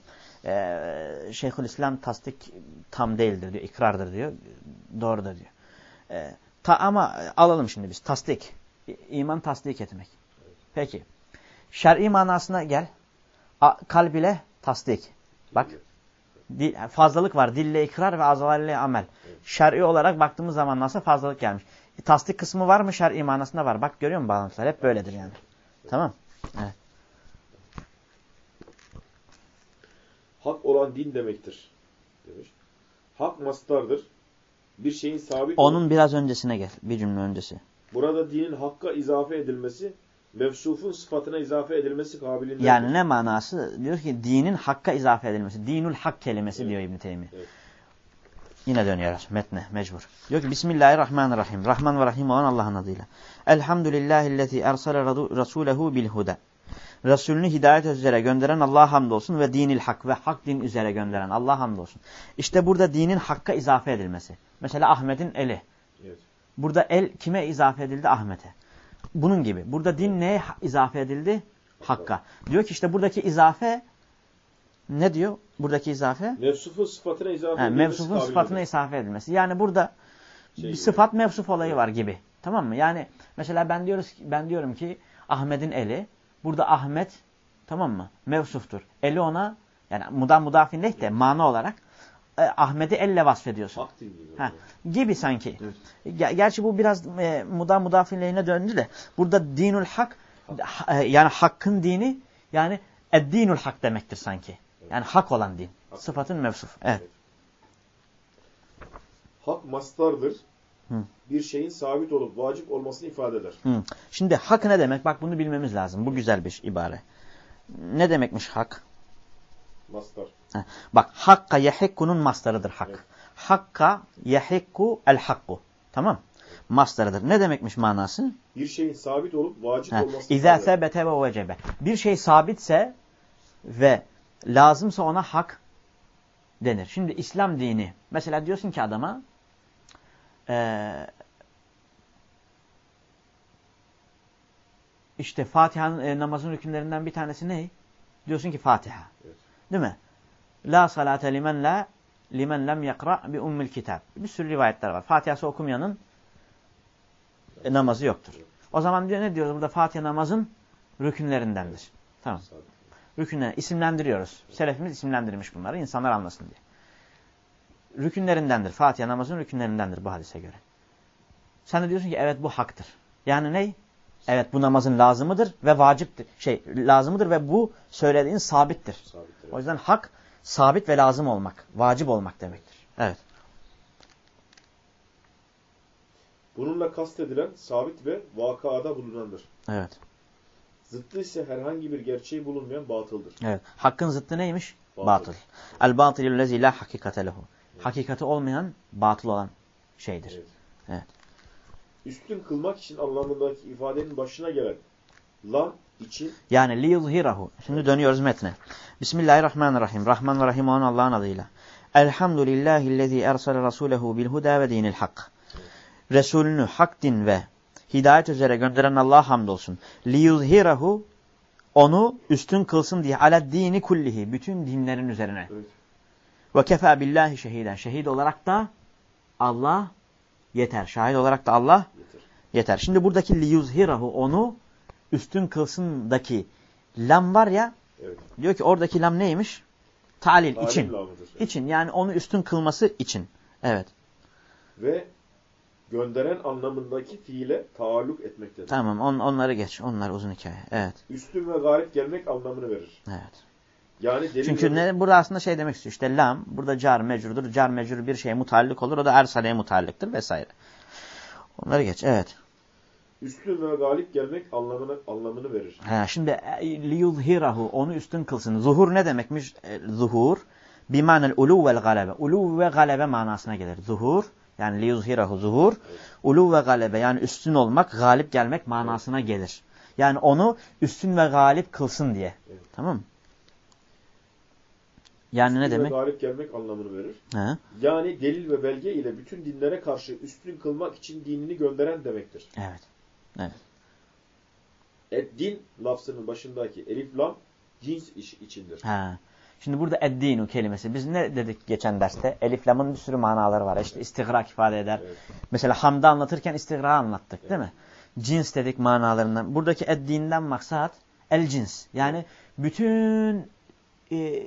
e, Şeyhülislam tasdik tam değildir diyor. İkrardır diyor. Doğrudur diyor. E, ta, ama alalım şimdi biz. Tasdik. İman tasdik etmek. Evet. Peki. Şer'i manasına gel. A, kalb ile tasdik. Bak. Dil, fazlalık var. Dille ikrar ve azalarıyla amel. Evet. Şer'i olarak baktığımız zaman nasıl fazlalık gelmiş. Tasdik kısmı var mı? Şer'i manasında var. Bak görüyor musun bağlantılar? Hep böyledir yani. Evet. Tamam. Evet. hak olan din demektir demiş. Hak mastardır. Bir şeyin sabit Onun olup, biraz öncesine gel. Bir cümle öncesi. burada dinin hakka izafe edilmesi, mevsufun sıfatına izafe edilmesi kabiliğindendir. Yani ne manası? Diyor ki dinin hakka izafe edilmesi. Dinul hak kelimesi, evet, diyor İbn Teymiye. Evet. Yine dönüyoruz metne mecbur. Diyor ki Bismillahirrahmanirrahim. Rahman ve Rahim olan Allah'ın adıyla. Elhamdülillahillezî ersale rasûlehu bil huda. Resulünü hidayet üzere gönderen Allah'a hamdolsun ve dinil hak ve hak din üzere gönderen Allah'a hamdolsun. İşte burada dinin hakka izafe edilmesi. Mesela Ahmet'in eli. Evet. Burada el kime izafe edildi? Ahmet'e. Bunun gibi. Burada din neye izafe edildi? Hakka. Diyor ki işte buradaki izafe ne diyor? Buradaki izafe? Mevsufun sıfatına izafe He, edilmesi. Mevsufun sıfatına izafe edilmesi. Yani burada şey bir sıfat mevsuf olayı var gibi. Tamam mı? Yani mesela ben diyoruz ben diyorum ki Ahmet'in eli. Burada Ahmet, tamam mı? Mevsuftur. Eli ona yani mudan mudafin leh de mana olarak e, Ahmet'i elle vasfediyorsun. Gibi, ha, gibi sanki. Evet. Ger gerçi bu biraz e, mudan mudafin lehine döndü de burada dinul hak, ha, e, yani hakkın dini yani eddinul hak demektir sanki. Evet. Yani hak olan din. Hak. Sıfatın mevsuf. Evet. Evet. Hak mastardır. Hı. Bir şeyin sabit olup vacip olmasını ifade eder. Hı. Şimdi hak ne demek? Bak bunu bilmemiz lazım. Bu güzel bir ibare. Ne demekmiş hak? Mastar. Ha. Bak hakka yehikkunun mastarıdır hak. Evet. Hakka yehikku el hakku. Tamam. Mastarıdır. Ne demekmiş manası? Bir şeyin sabit olup vacip ha. olmasını İzâ sebete ve vecebe. Bir şey sabitse ve lazımsa ona hak denir. Şimdi İslam dini. Mesela diyorsun ki adama Ee, işte Fatiha'nın e, namazın hükümlerinden bir tanesi ne? Diyorsun ki Fatiha. Evet. Değil mi? La salate limen la limen lem yakra bi ummil kitab. Bir sürü rivayetler var. Fatiha'sı okumayanın e, namazı yoktur. Evet. O zaman diyor ne diyoruz? Burada Fatiha namazın rükünlerindendir. Evet. Tamam. Rükünler isimlendiriyoruz. Evet. Selefimiz isimlendirmiş bunları insanlar anlasın diye. Rükünlerindendir. Fatiha namazın rükünlerindendir bu hadise göre. Sen de diyorsun ki evet bu haktır. Yani ne? Evet bu namazın lazımıdır ve vaciptir. Şey lazımıdır ve bu söylediğin sabittir. sabittir evet. O yüzden hak sabit ve lazım olmak, vacip olmak demektir. Evet. Bununla kastedilen sabit ve vakada bulunandır. Evet. Zıttı ise herhangi bir gerçeği bulunmayan batıldır. Evet. Hakkın zıttı neymiş? Batıl. Batıl. El batilü lezi la hakikate lehu. Hakikati olmayan, batıl olan şeydir. Evet. Evet. Üstün kılmak için anlamındaki ifadenin başına gelen lam için. Yani liyuzhirahu. Şimdi dönüyoruz metne. Bismillahirrahmanirrahim. Rahman ve Rahim olan Allah'ın adıyla. Elhamdülillahillezî ersale rasûlehu bil huda ve dinil hak. Resulünü hak din ve hidayet üzere gönderen Allah'a hamdolsun. Liyuzhirahu onu üstün kılsın diye ala dini kullihi. Bütün dinlerin üzerine. Evet. Ve kefâ billahi şehiden. Şehit olarak da Allah yeter. Şahit olarak da Allah yeter. yeter. Şimdi buradaki liyuzhirahu onu üstün kılsındaki lam var ya. Evet. Diyor ki oradaki lam neymiş? Talil, Talil için. Evet. İçin. Yani onu üstün kılması için. Evet. Ve gönderen anlamındaki fiile taalluk etmektedir. Tamam on, onları geç. Onlar uzun hikaye. Evet. Üstün ve galip gelmek anlamını verir. Evet. Yani çünkü ne, burada aslında şey demek istiyor. İşte lam burada car mecrudur. Car mecrur bir şeye mutallik olur. O da ersaleye mutallıktır vesaire. Onları geç. Evet. Üstün ve galip gelmek anlamını anlamını verir. Ha, şimdi liyuzhirahu onu üstün kılsın. Zuhur ne demekmiş? E, zuhur bimanel ulu vel galebe. Ulu ve galebe manasına gelir. Zuhur yani liyuzhirahu zuhur. Evet. Ulu ve galebe yani üstün olmak, galip gelmek manasına evet. gelir. Yani onu üstün ve galip kılsın diye. Evet. Tamam mı? Yani üstün ne demek? Galip gelmek anlamını verir. He. Yani delil ve belge ile bütün dinlere karşı üstün kılmak için dinini gönderen demektir. Evet. Evet. Et din lafzının başındaki elif lam cins iş içindir. Ha. Şimdi burada eddinu kelimesi. Biz ne dedik geçen derste? Elif lamın bir sürü manaları var. İşte istigrak ifade eder. Evet. Mesela hamda anlatırken istigrağı anlattık, evet. değil mi? Cins dedik manalarından. Buradaki eddinden maksat el cins. Yani bütün e,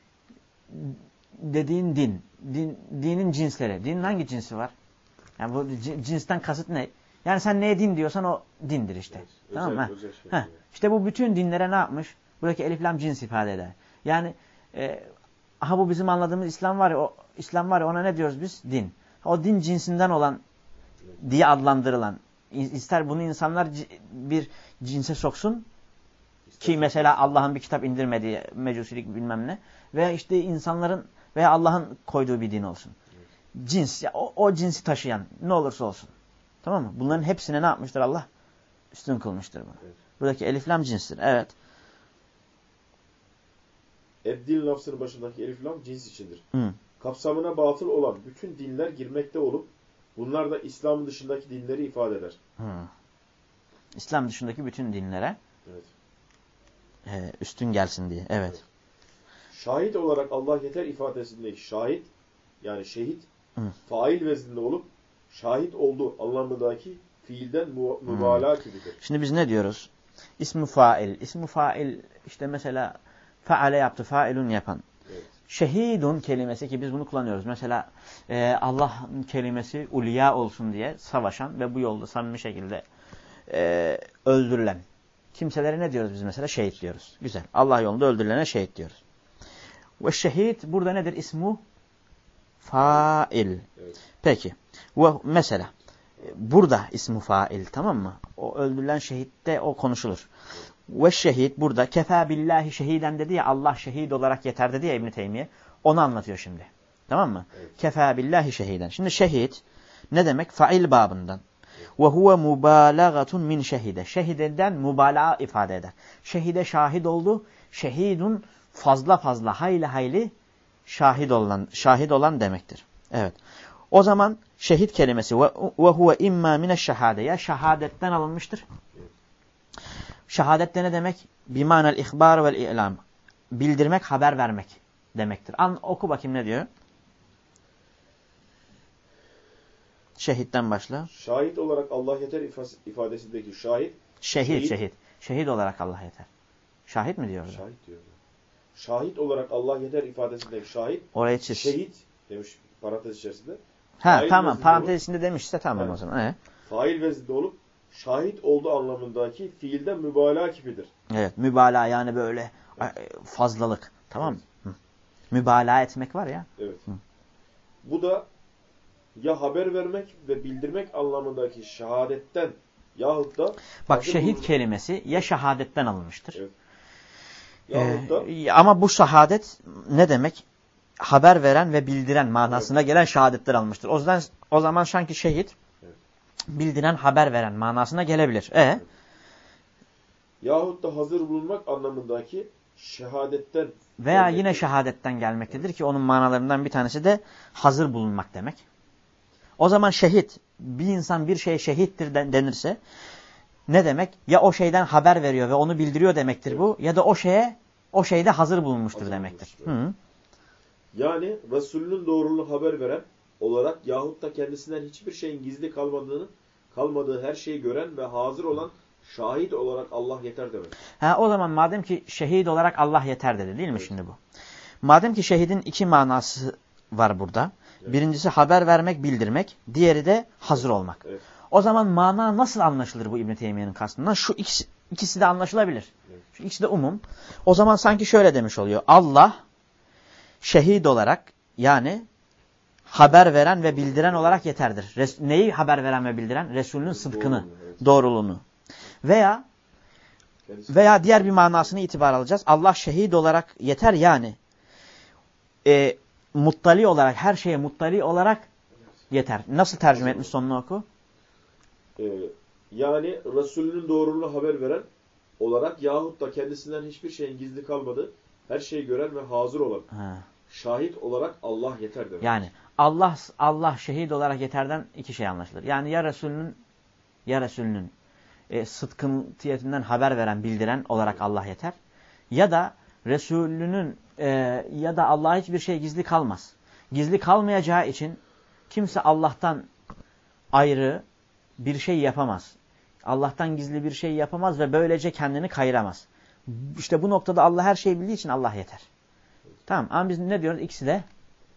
dediğin din, din. Dinin cinsleri. Dinin hangi cinsi var? Yani bu cinsten kasıt ne? Yani sen neye din diyorsan o dindir işte. Evet, tamam mı? Şey ha. İşte bu bütün dinlere ne yapmış? Buradaki elif lam cins ifade eder. Yani e, aha bu bizim anladığımız İslam var ya, o İslam var ya, ona ne diyoruz biz? Din. O din cinsinden olan diye adlandırılan. İster bunu insanlar bir cinse soksun ki mesela Allah'ın bir kitap indirmediği mecusilik bilmem ne veya işte insanların veya Allah'ın koyduğu bir din olsun. Cins, ya, o, o cinsi taşıyan ne olursa olsun. Tamam mı? Bunların hepsine ne yapmıştır Allah? Üstün kılmıştır bunu. Evet. Buradaki elif lam cinstir. Evet. Eddin lafzının başındaki elif lam cins içindir. Hı. Kapsamına batıl olan bütün dinler girmekte olup bunlar da İslam'ın dışındaki dinleri ifade eder. Hı. İslam dışındaki bütün dinlere evet. e, üstün gelsin diye. Evet. evet. Şahit olarak Allah yeter ifadesindeki şahit yani şehit Hı. fail vezninde olup şahit oldu anlamındaki fiilden mu mübalağa gibidir. Şimdi biz ne diyoruz? İsmi fail. İsmi fail işte mesela faale yaptı, failun yapan. Evet. Şehidun kelimesi ki biz bunu kullanıyoruz. Mesela e, Allah'ın kelimesi ulya olsun diye savaşan ve bu yolda samimi şekilde e, öldürülen kimselere ne diyoruz biz mesela? Şehit diyoruz. Güzel. Allah yolunda öldürülene şehit diyoruz. Ve şehit burada nedir? İsmu fail. Evet. Peki. Ve mesela burada ismu fail, tamam mı? O öldürülen şehitte o konuşulur. Ve şehit burada kefa billahi şehiden dedi ya, Allah şehit olarak yeter dedi ya İbn Teymiye. Onu anlatıyor şimdi. Tamam mı? Evet. Kefa billahi şehiden. Şimdi şehit ne demek? Fail babından. Ve huve mubalağatun min şehide. Şehideden mübalağa ifade eder. Şehide şahit oldu. Şehidun fazla fazla hayli hayli şahit olan şahit olan demektir. Evet. O zaman şehit kelimesi ve huve imma mineşşehade ya şehadetten alınmıştır. Şehadet de ne demek? Bimanel ihbar vel i'lam. Bildirmek, haber vermek demektir. An, oku bakayım ne diyor? Şehitten başla. Şahit olarak Allah yeter ifadesindeki şahit. Şehit, şehit. Şehit, şehit olarak Allah yeter. Şahit mi diyor? Şahit diyor. Şahit olarak Allah yeter ifadesindeki şahit. Oraya çiz. Şehit demiş parantez içerisinde. Ha fail tamam parantez içinde demişse tamam evet. O zaman. Evet. Fail vezninde olup şahit olduğu anlamındaki fiilden mübalağa kipidir. Evet, mübalağa yani böyle evet. fazlalık. Tamam mı? Evet. Mübalağa etmek var ya. Evet. Hı. Bu da ya haber vermek ve bildirmek anlamındaki şehadetten yahut da bak şehit bulunur. Kelimesi ya şehadetten alınmıştır. Evet. Yahut da ee, ama bu şehadet ne demek? Haber veren ve bildiren manasına evet. gelen şehadetler almıştır. O zaman o zaman sanki şehit evet. bildiren, haber veren manasına gelebilir. E evet. Yahut da hazır bulunmak anlamındaki şehadetten veya gelmektedir. Yine şehadetten gelmektedir evet. ki onun manalarından bir tanesi de hazır bulunmak demek. O zaman şehit, bir insan bir şeye şehittir denirse ne demek? Ya o şeyden haber veriyor ve onu bildiriyor demektir evet. bu ya da o şeye o şeyde hazır bulunmuştur hazır demektir. Evet. Hı. Yani Resulünün doğruluğunu haber veren olarak yahut da kendisinden hiçbir şeyin gizli kalmadığını, kalmadığı her şeyi gören ve hazır olan şahit olarak Allah yeter demek. Ha, o zaman madem ki şehit olarak Allah yeter dedi değil mi evet. şimdi bu? Madem ki şehidin iki manası var burada. Evet. Birincisi haber vermek, bildirmek. Diğeri de hazır evet. olmak. Evet. O zaman mana nasıl anlaşılır bu İbn Teymiye'nin kastından? Şu ikisi, ikisi de anlaşılabilir. Evet. Şu ikisi de umum. O zaman sanki şöyle demiş oluyor. Allah şehit olarak yani haber veren ve bildiren olarak yeterdir. Res neyi haber veren ve bildiren? Resulünün sıdkını, Doğru, evet. doğruluğunu. Veya veya diğer bir manasını itibar alacağız. Allah şehit olarak yeter yani. E, muttali olarak, her şeye muttali olarak yeter. Nasıl tercüme etmiş sonunu oku? Ee, yani Resulünün doğruluğunu haber veren olarak yahut da kendisinden hiçbir şeyin gizli kalmadığı, her şeyi gören ve hazır olan ha. şahit olarak Allah yeter demek. Yani Allah Allah şehit olarak yeterden iki şey anlaşılır. Yani ya Resulünün ya Resulünün e, sıdkıyetinden haber veren, bildiren olarak Allah yeter. Ya da Resulünün e, ya da Allah'a hiçbir şey gizli kalmaz. Gizli kalmayacağı için kimse Allah'tan ayrı bir şey yapamaz. Allah'tan gizli bir şey yapamaz ve böylece kendini kayıramaz. İşte bu noktada Allah her şeyi bildiği için Allah yeter. Tamam ama biz ne diyoruz? İkisi de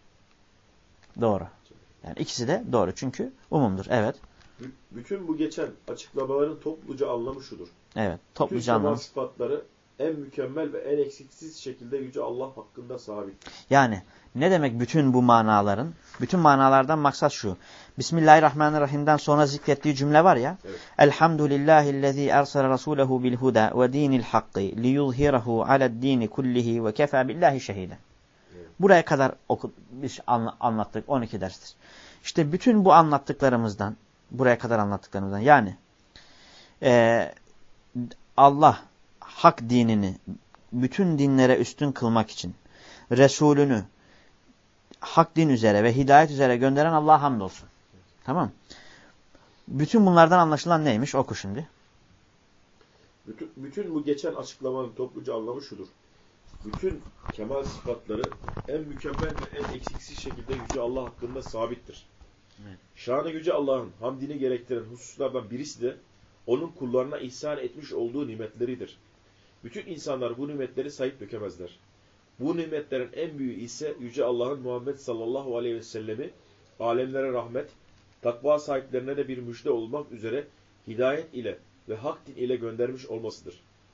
doğru. Yani ikisi de doğru çünkü umumdur. Evet. Bütün bu geçen açıklamaların topluca anlamı şudur. Evet. Topluca anlamı. Bütün sıfatları en mükemmel ve en eksiksiz şekilde Yüce Allah hakkında sabit. Yani ne demek bütün bu manaların? Bütün manalardan maksat şu. Bismillahirrahmanirrahim'den sonra zikrettiği cümle var ya. Evet. Elhamdülillahillezî ersele rasûlehu bil huda ve dînil hakkı liyuzhirahu ale'd-dîni kullihi ve kefâ billahi şehîden. Evet. Buraya kadar oku, biz anlattık. on iki derstir. İşte bütün bu anlattıklarımızdan, buraya kadar anlattıklarımızdan yani e, Allah hak dinini bütün dinlere üstün kılmak için Resulünü hak din üzere ve hidayet üzere gönderen Allah'a hamdolsun. Tamam. Bütün bunlardan anlaşılan neymiş? Oku şimdi. Bütün, bütün bu geçen açıklamanın topluca anlamı şudur. Bütün kemal sıfatları en mükemmel ve en eksiksiz şekilde Yüce Allah hakkında sabittir. Evet. Şanı Yüce Allah'ın hamdini gerektiren hususlardan birisi de onun kullarına ihsan etmiş olduğu nimetleridir. Bütün insanlar bu nimetleri sayıp dökemezler. Bu nimetlerin en büyüğü ise Yüce Allah'ın Muhammed sallallahu aleyhi ve sellemi alemlere rahmet, takva sahiplerine de bir müjde olmak üzere hidayet ile ve hak din ile göndermiş olmasıdır.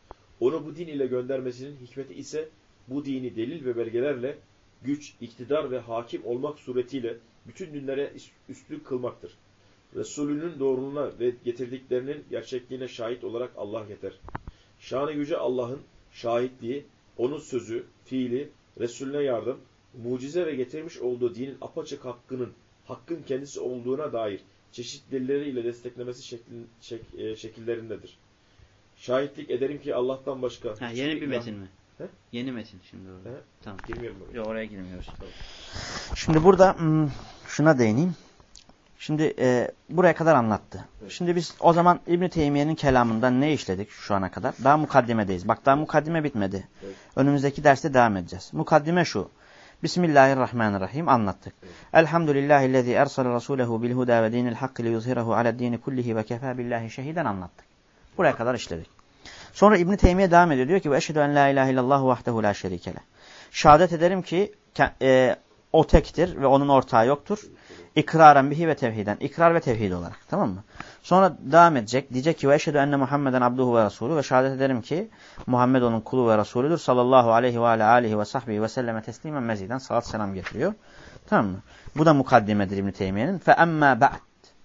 Onu bu din ile göndermesinin hikmeti ise bu dini delil ve belgelerle güç, iktidar ve hakim olmak suretiyle bütün dinlere üstün kılmaktır. Resulünün doğruluğuna ve getirdiklerinin gerçekliğine şahit olarak Allah yeter. Şanı Yüce Allah'ın şahitliği, onun sözü, fiili, Resulüne yardım, mucize ve getirmiş olduğu dinin apaçık hakkının, hakkın kendisi olduğuna dair çeşitli delilleriyle desteklemesi şeklin, şek, e, şekillerindedir. Şahitlik ederim ki Allah'tan başka... Ha, yeni bir metin mi? He? Yeni metin şimdi orada. He? Tamam. Girmiyorum oraya. Yok, oraya girmiyoruz. Tamam. Şimdi burada şuna değineyim. Şimdi e, buraya kadar anlattı. Evet. Şimdi biz o zaman İbn-i Teymiye'nin kelamından ne işledik şu ana kadar? Daha mukaddimedeyiz. Bak daha mukaddime bitmedi. Evet. Önümüzdeki derste devam edeceğiz. Mukaddime şu. Bismillahirrahmanirrahim anlattık. Evet. Elhamdülillahillezî ersele rasûlehu bil hudâ ve dînil hakkı liyuzhirahu ale'd-dîni kullihi ve kefâ billahi şehîden anlattık. Buraya kadar işledik. Sonra İbn-i Teymiye devam ediyor. Diyor ki ve eşhedü en la ilahe illallah vahdehu la şerîke leh. Şehadet ederim ki e, o tektir ve onun ortağı yoktur. İkraren bihi ve tevhiden. İkrar ve tevhid olarak. Tamam mı? Sonra devam edecek. Diyecek ki ve eşhedü enne Muhammeden abduhu ve rasulü ve şehadet ederim ki Muhammed onun kulu ve rasulüdür. Sallallahu aleyhi ve aleyhi ve sahbihi ve selleme teslimen meziden salat selam getiriyor. Tamam mı? Bu da mukaddimedir İbn-i Teymiye'nin. Fe emmâ ba'd.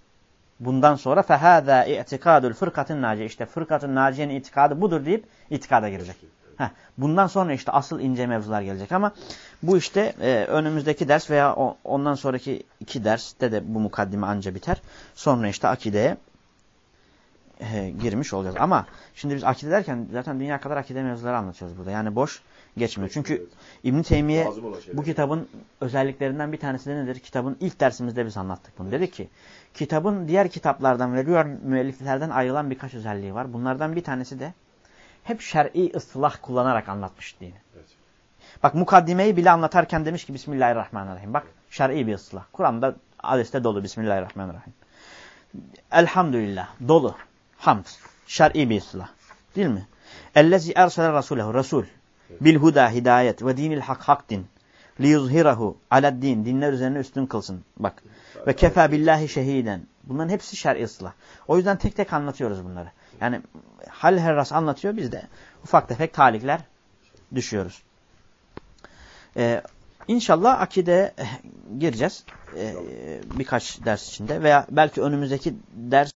Bundan sonra fe hâzâ i'tikâdul fırkatın naciye. İşte fırkatın naciyenin itikadı budur deyip itikada girecek. Heh, bundan sonra işte asıl ince mevzular gelecek ama bu işte e, önümüzdeki ders veya o, ondan sonraki iki derste de bu mukaddime anca biter. Sonra işte akideye e, girmiş olacağız. Ama şimdi biz akide derken zaten dünya kadar akide mevzuları anlatıyoruz burada. Yani boş geçmiyor. Çünkü İbn-i Teymiye bu kitabın özelliklerinden bir tanesi de nedir? Kitabın ilk dersimizde biz anlattık bunu. Dedik ki kitabın diğer kitaplardan ve diğer müelliflerden ayrılan birkaç özelliği var. Bunlardan bir tanesi de hep şer'i ıslah kullanarak anlatmış dini. Evet. Bak mukaddimeyi bile anlatarken demiş ki Bismillahirrahmanirrahim. Bak şer'i bir ıslah. Kur'an'da hadiste dolu Bismillahirrahmanirrahim. Elhamdülillah. Dolu. Hamd. Şer'i bir ıslah. Değil mi? Ellezî ersele rasûlehu. Resul. Bil huda hidayet ve dinil hak hak din. Liyuzhirahu ale'd-din. Dinler üzerine üstün kılsın. Bak. Ve kefâ billahi şehîden. Bunların hepsi şer'i ıslah. O yüzden tek tek anlatıyoruz bunları. Yani hal herras anlatıyor, biz de ufak tefek talikler düşüyoruz. Ee, İnşallah akide gireceğiz ee, birkaç ders içinde veya belki önümüzdeki ders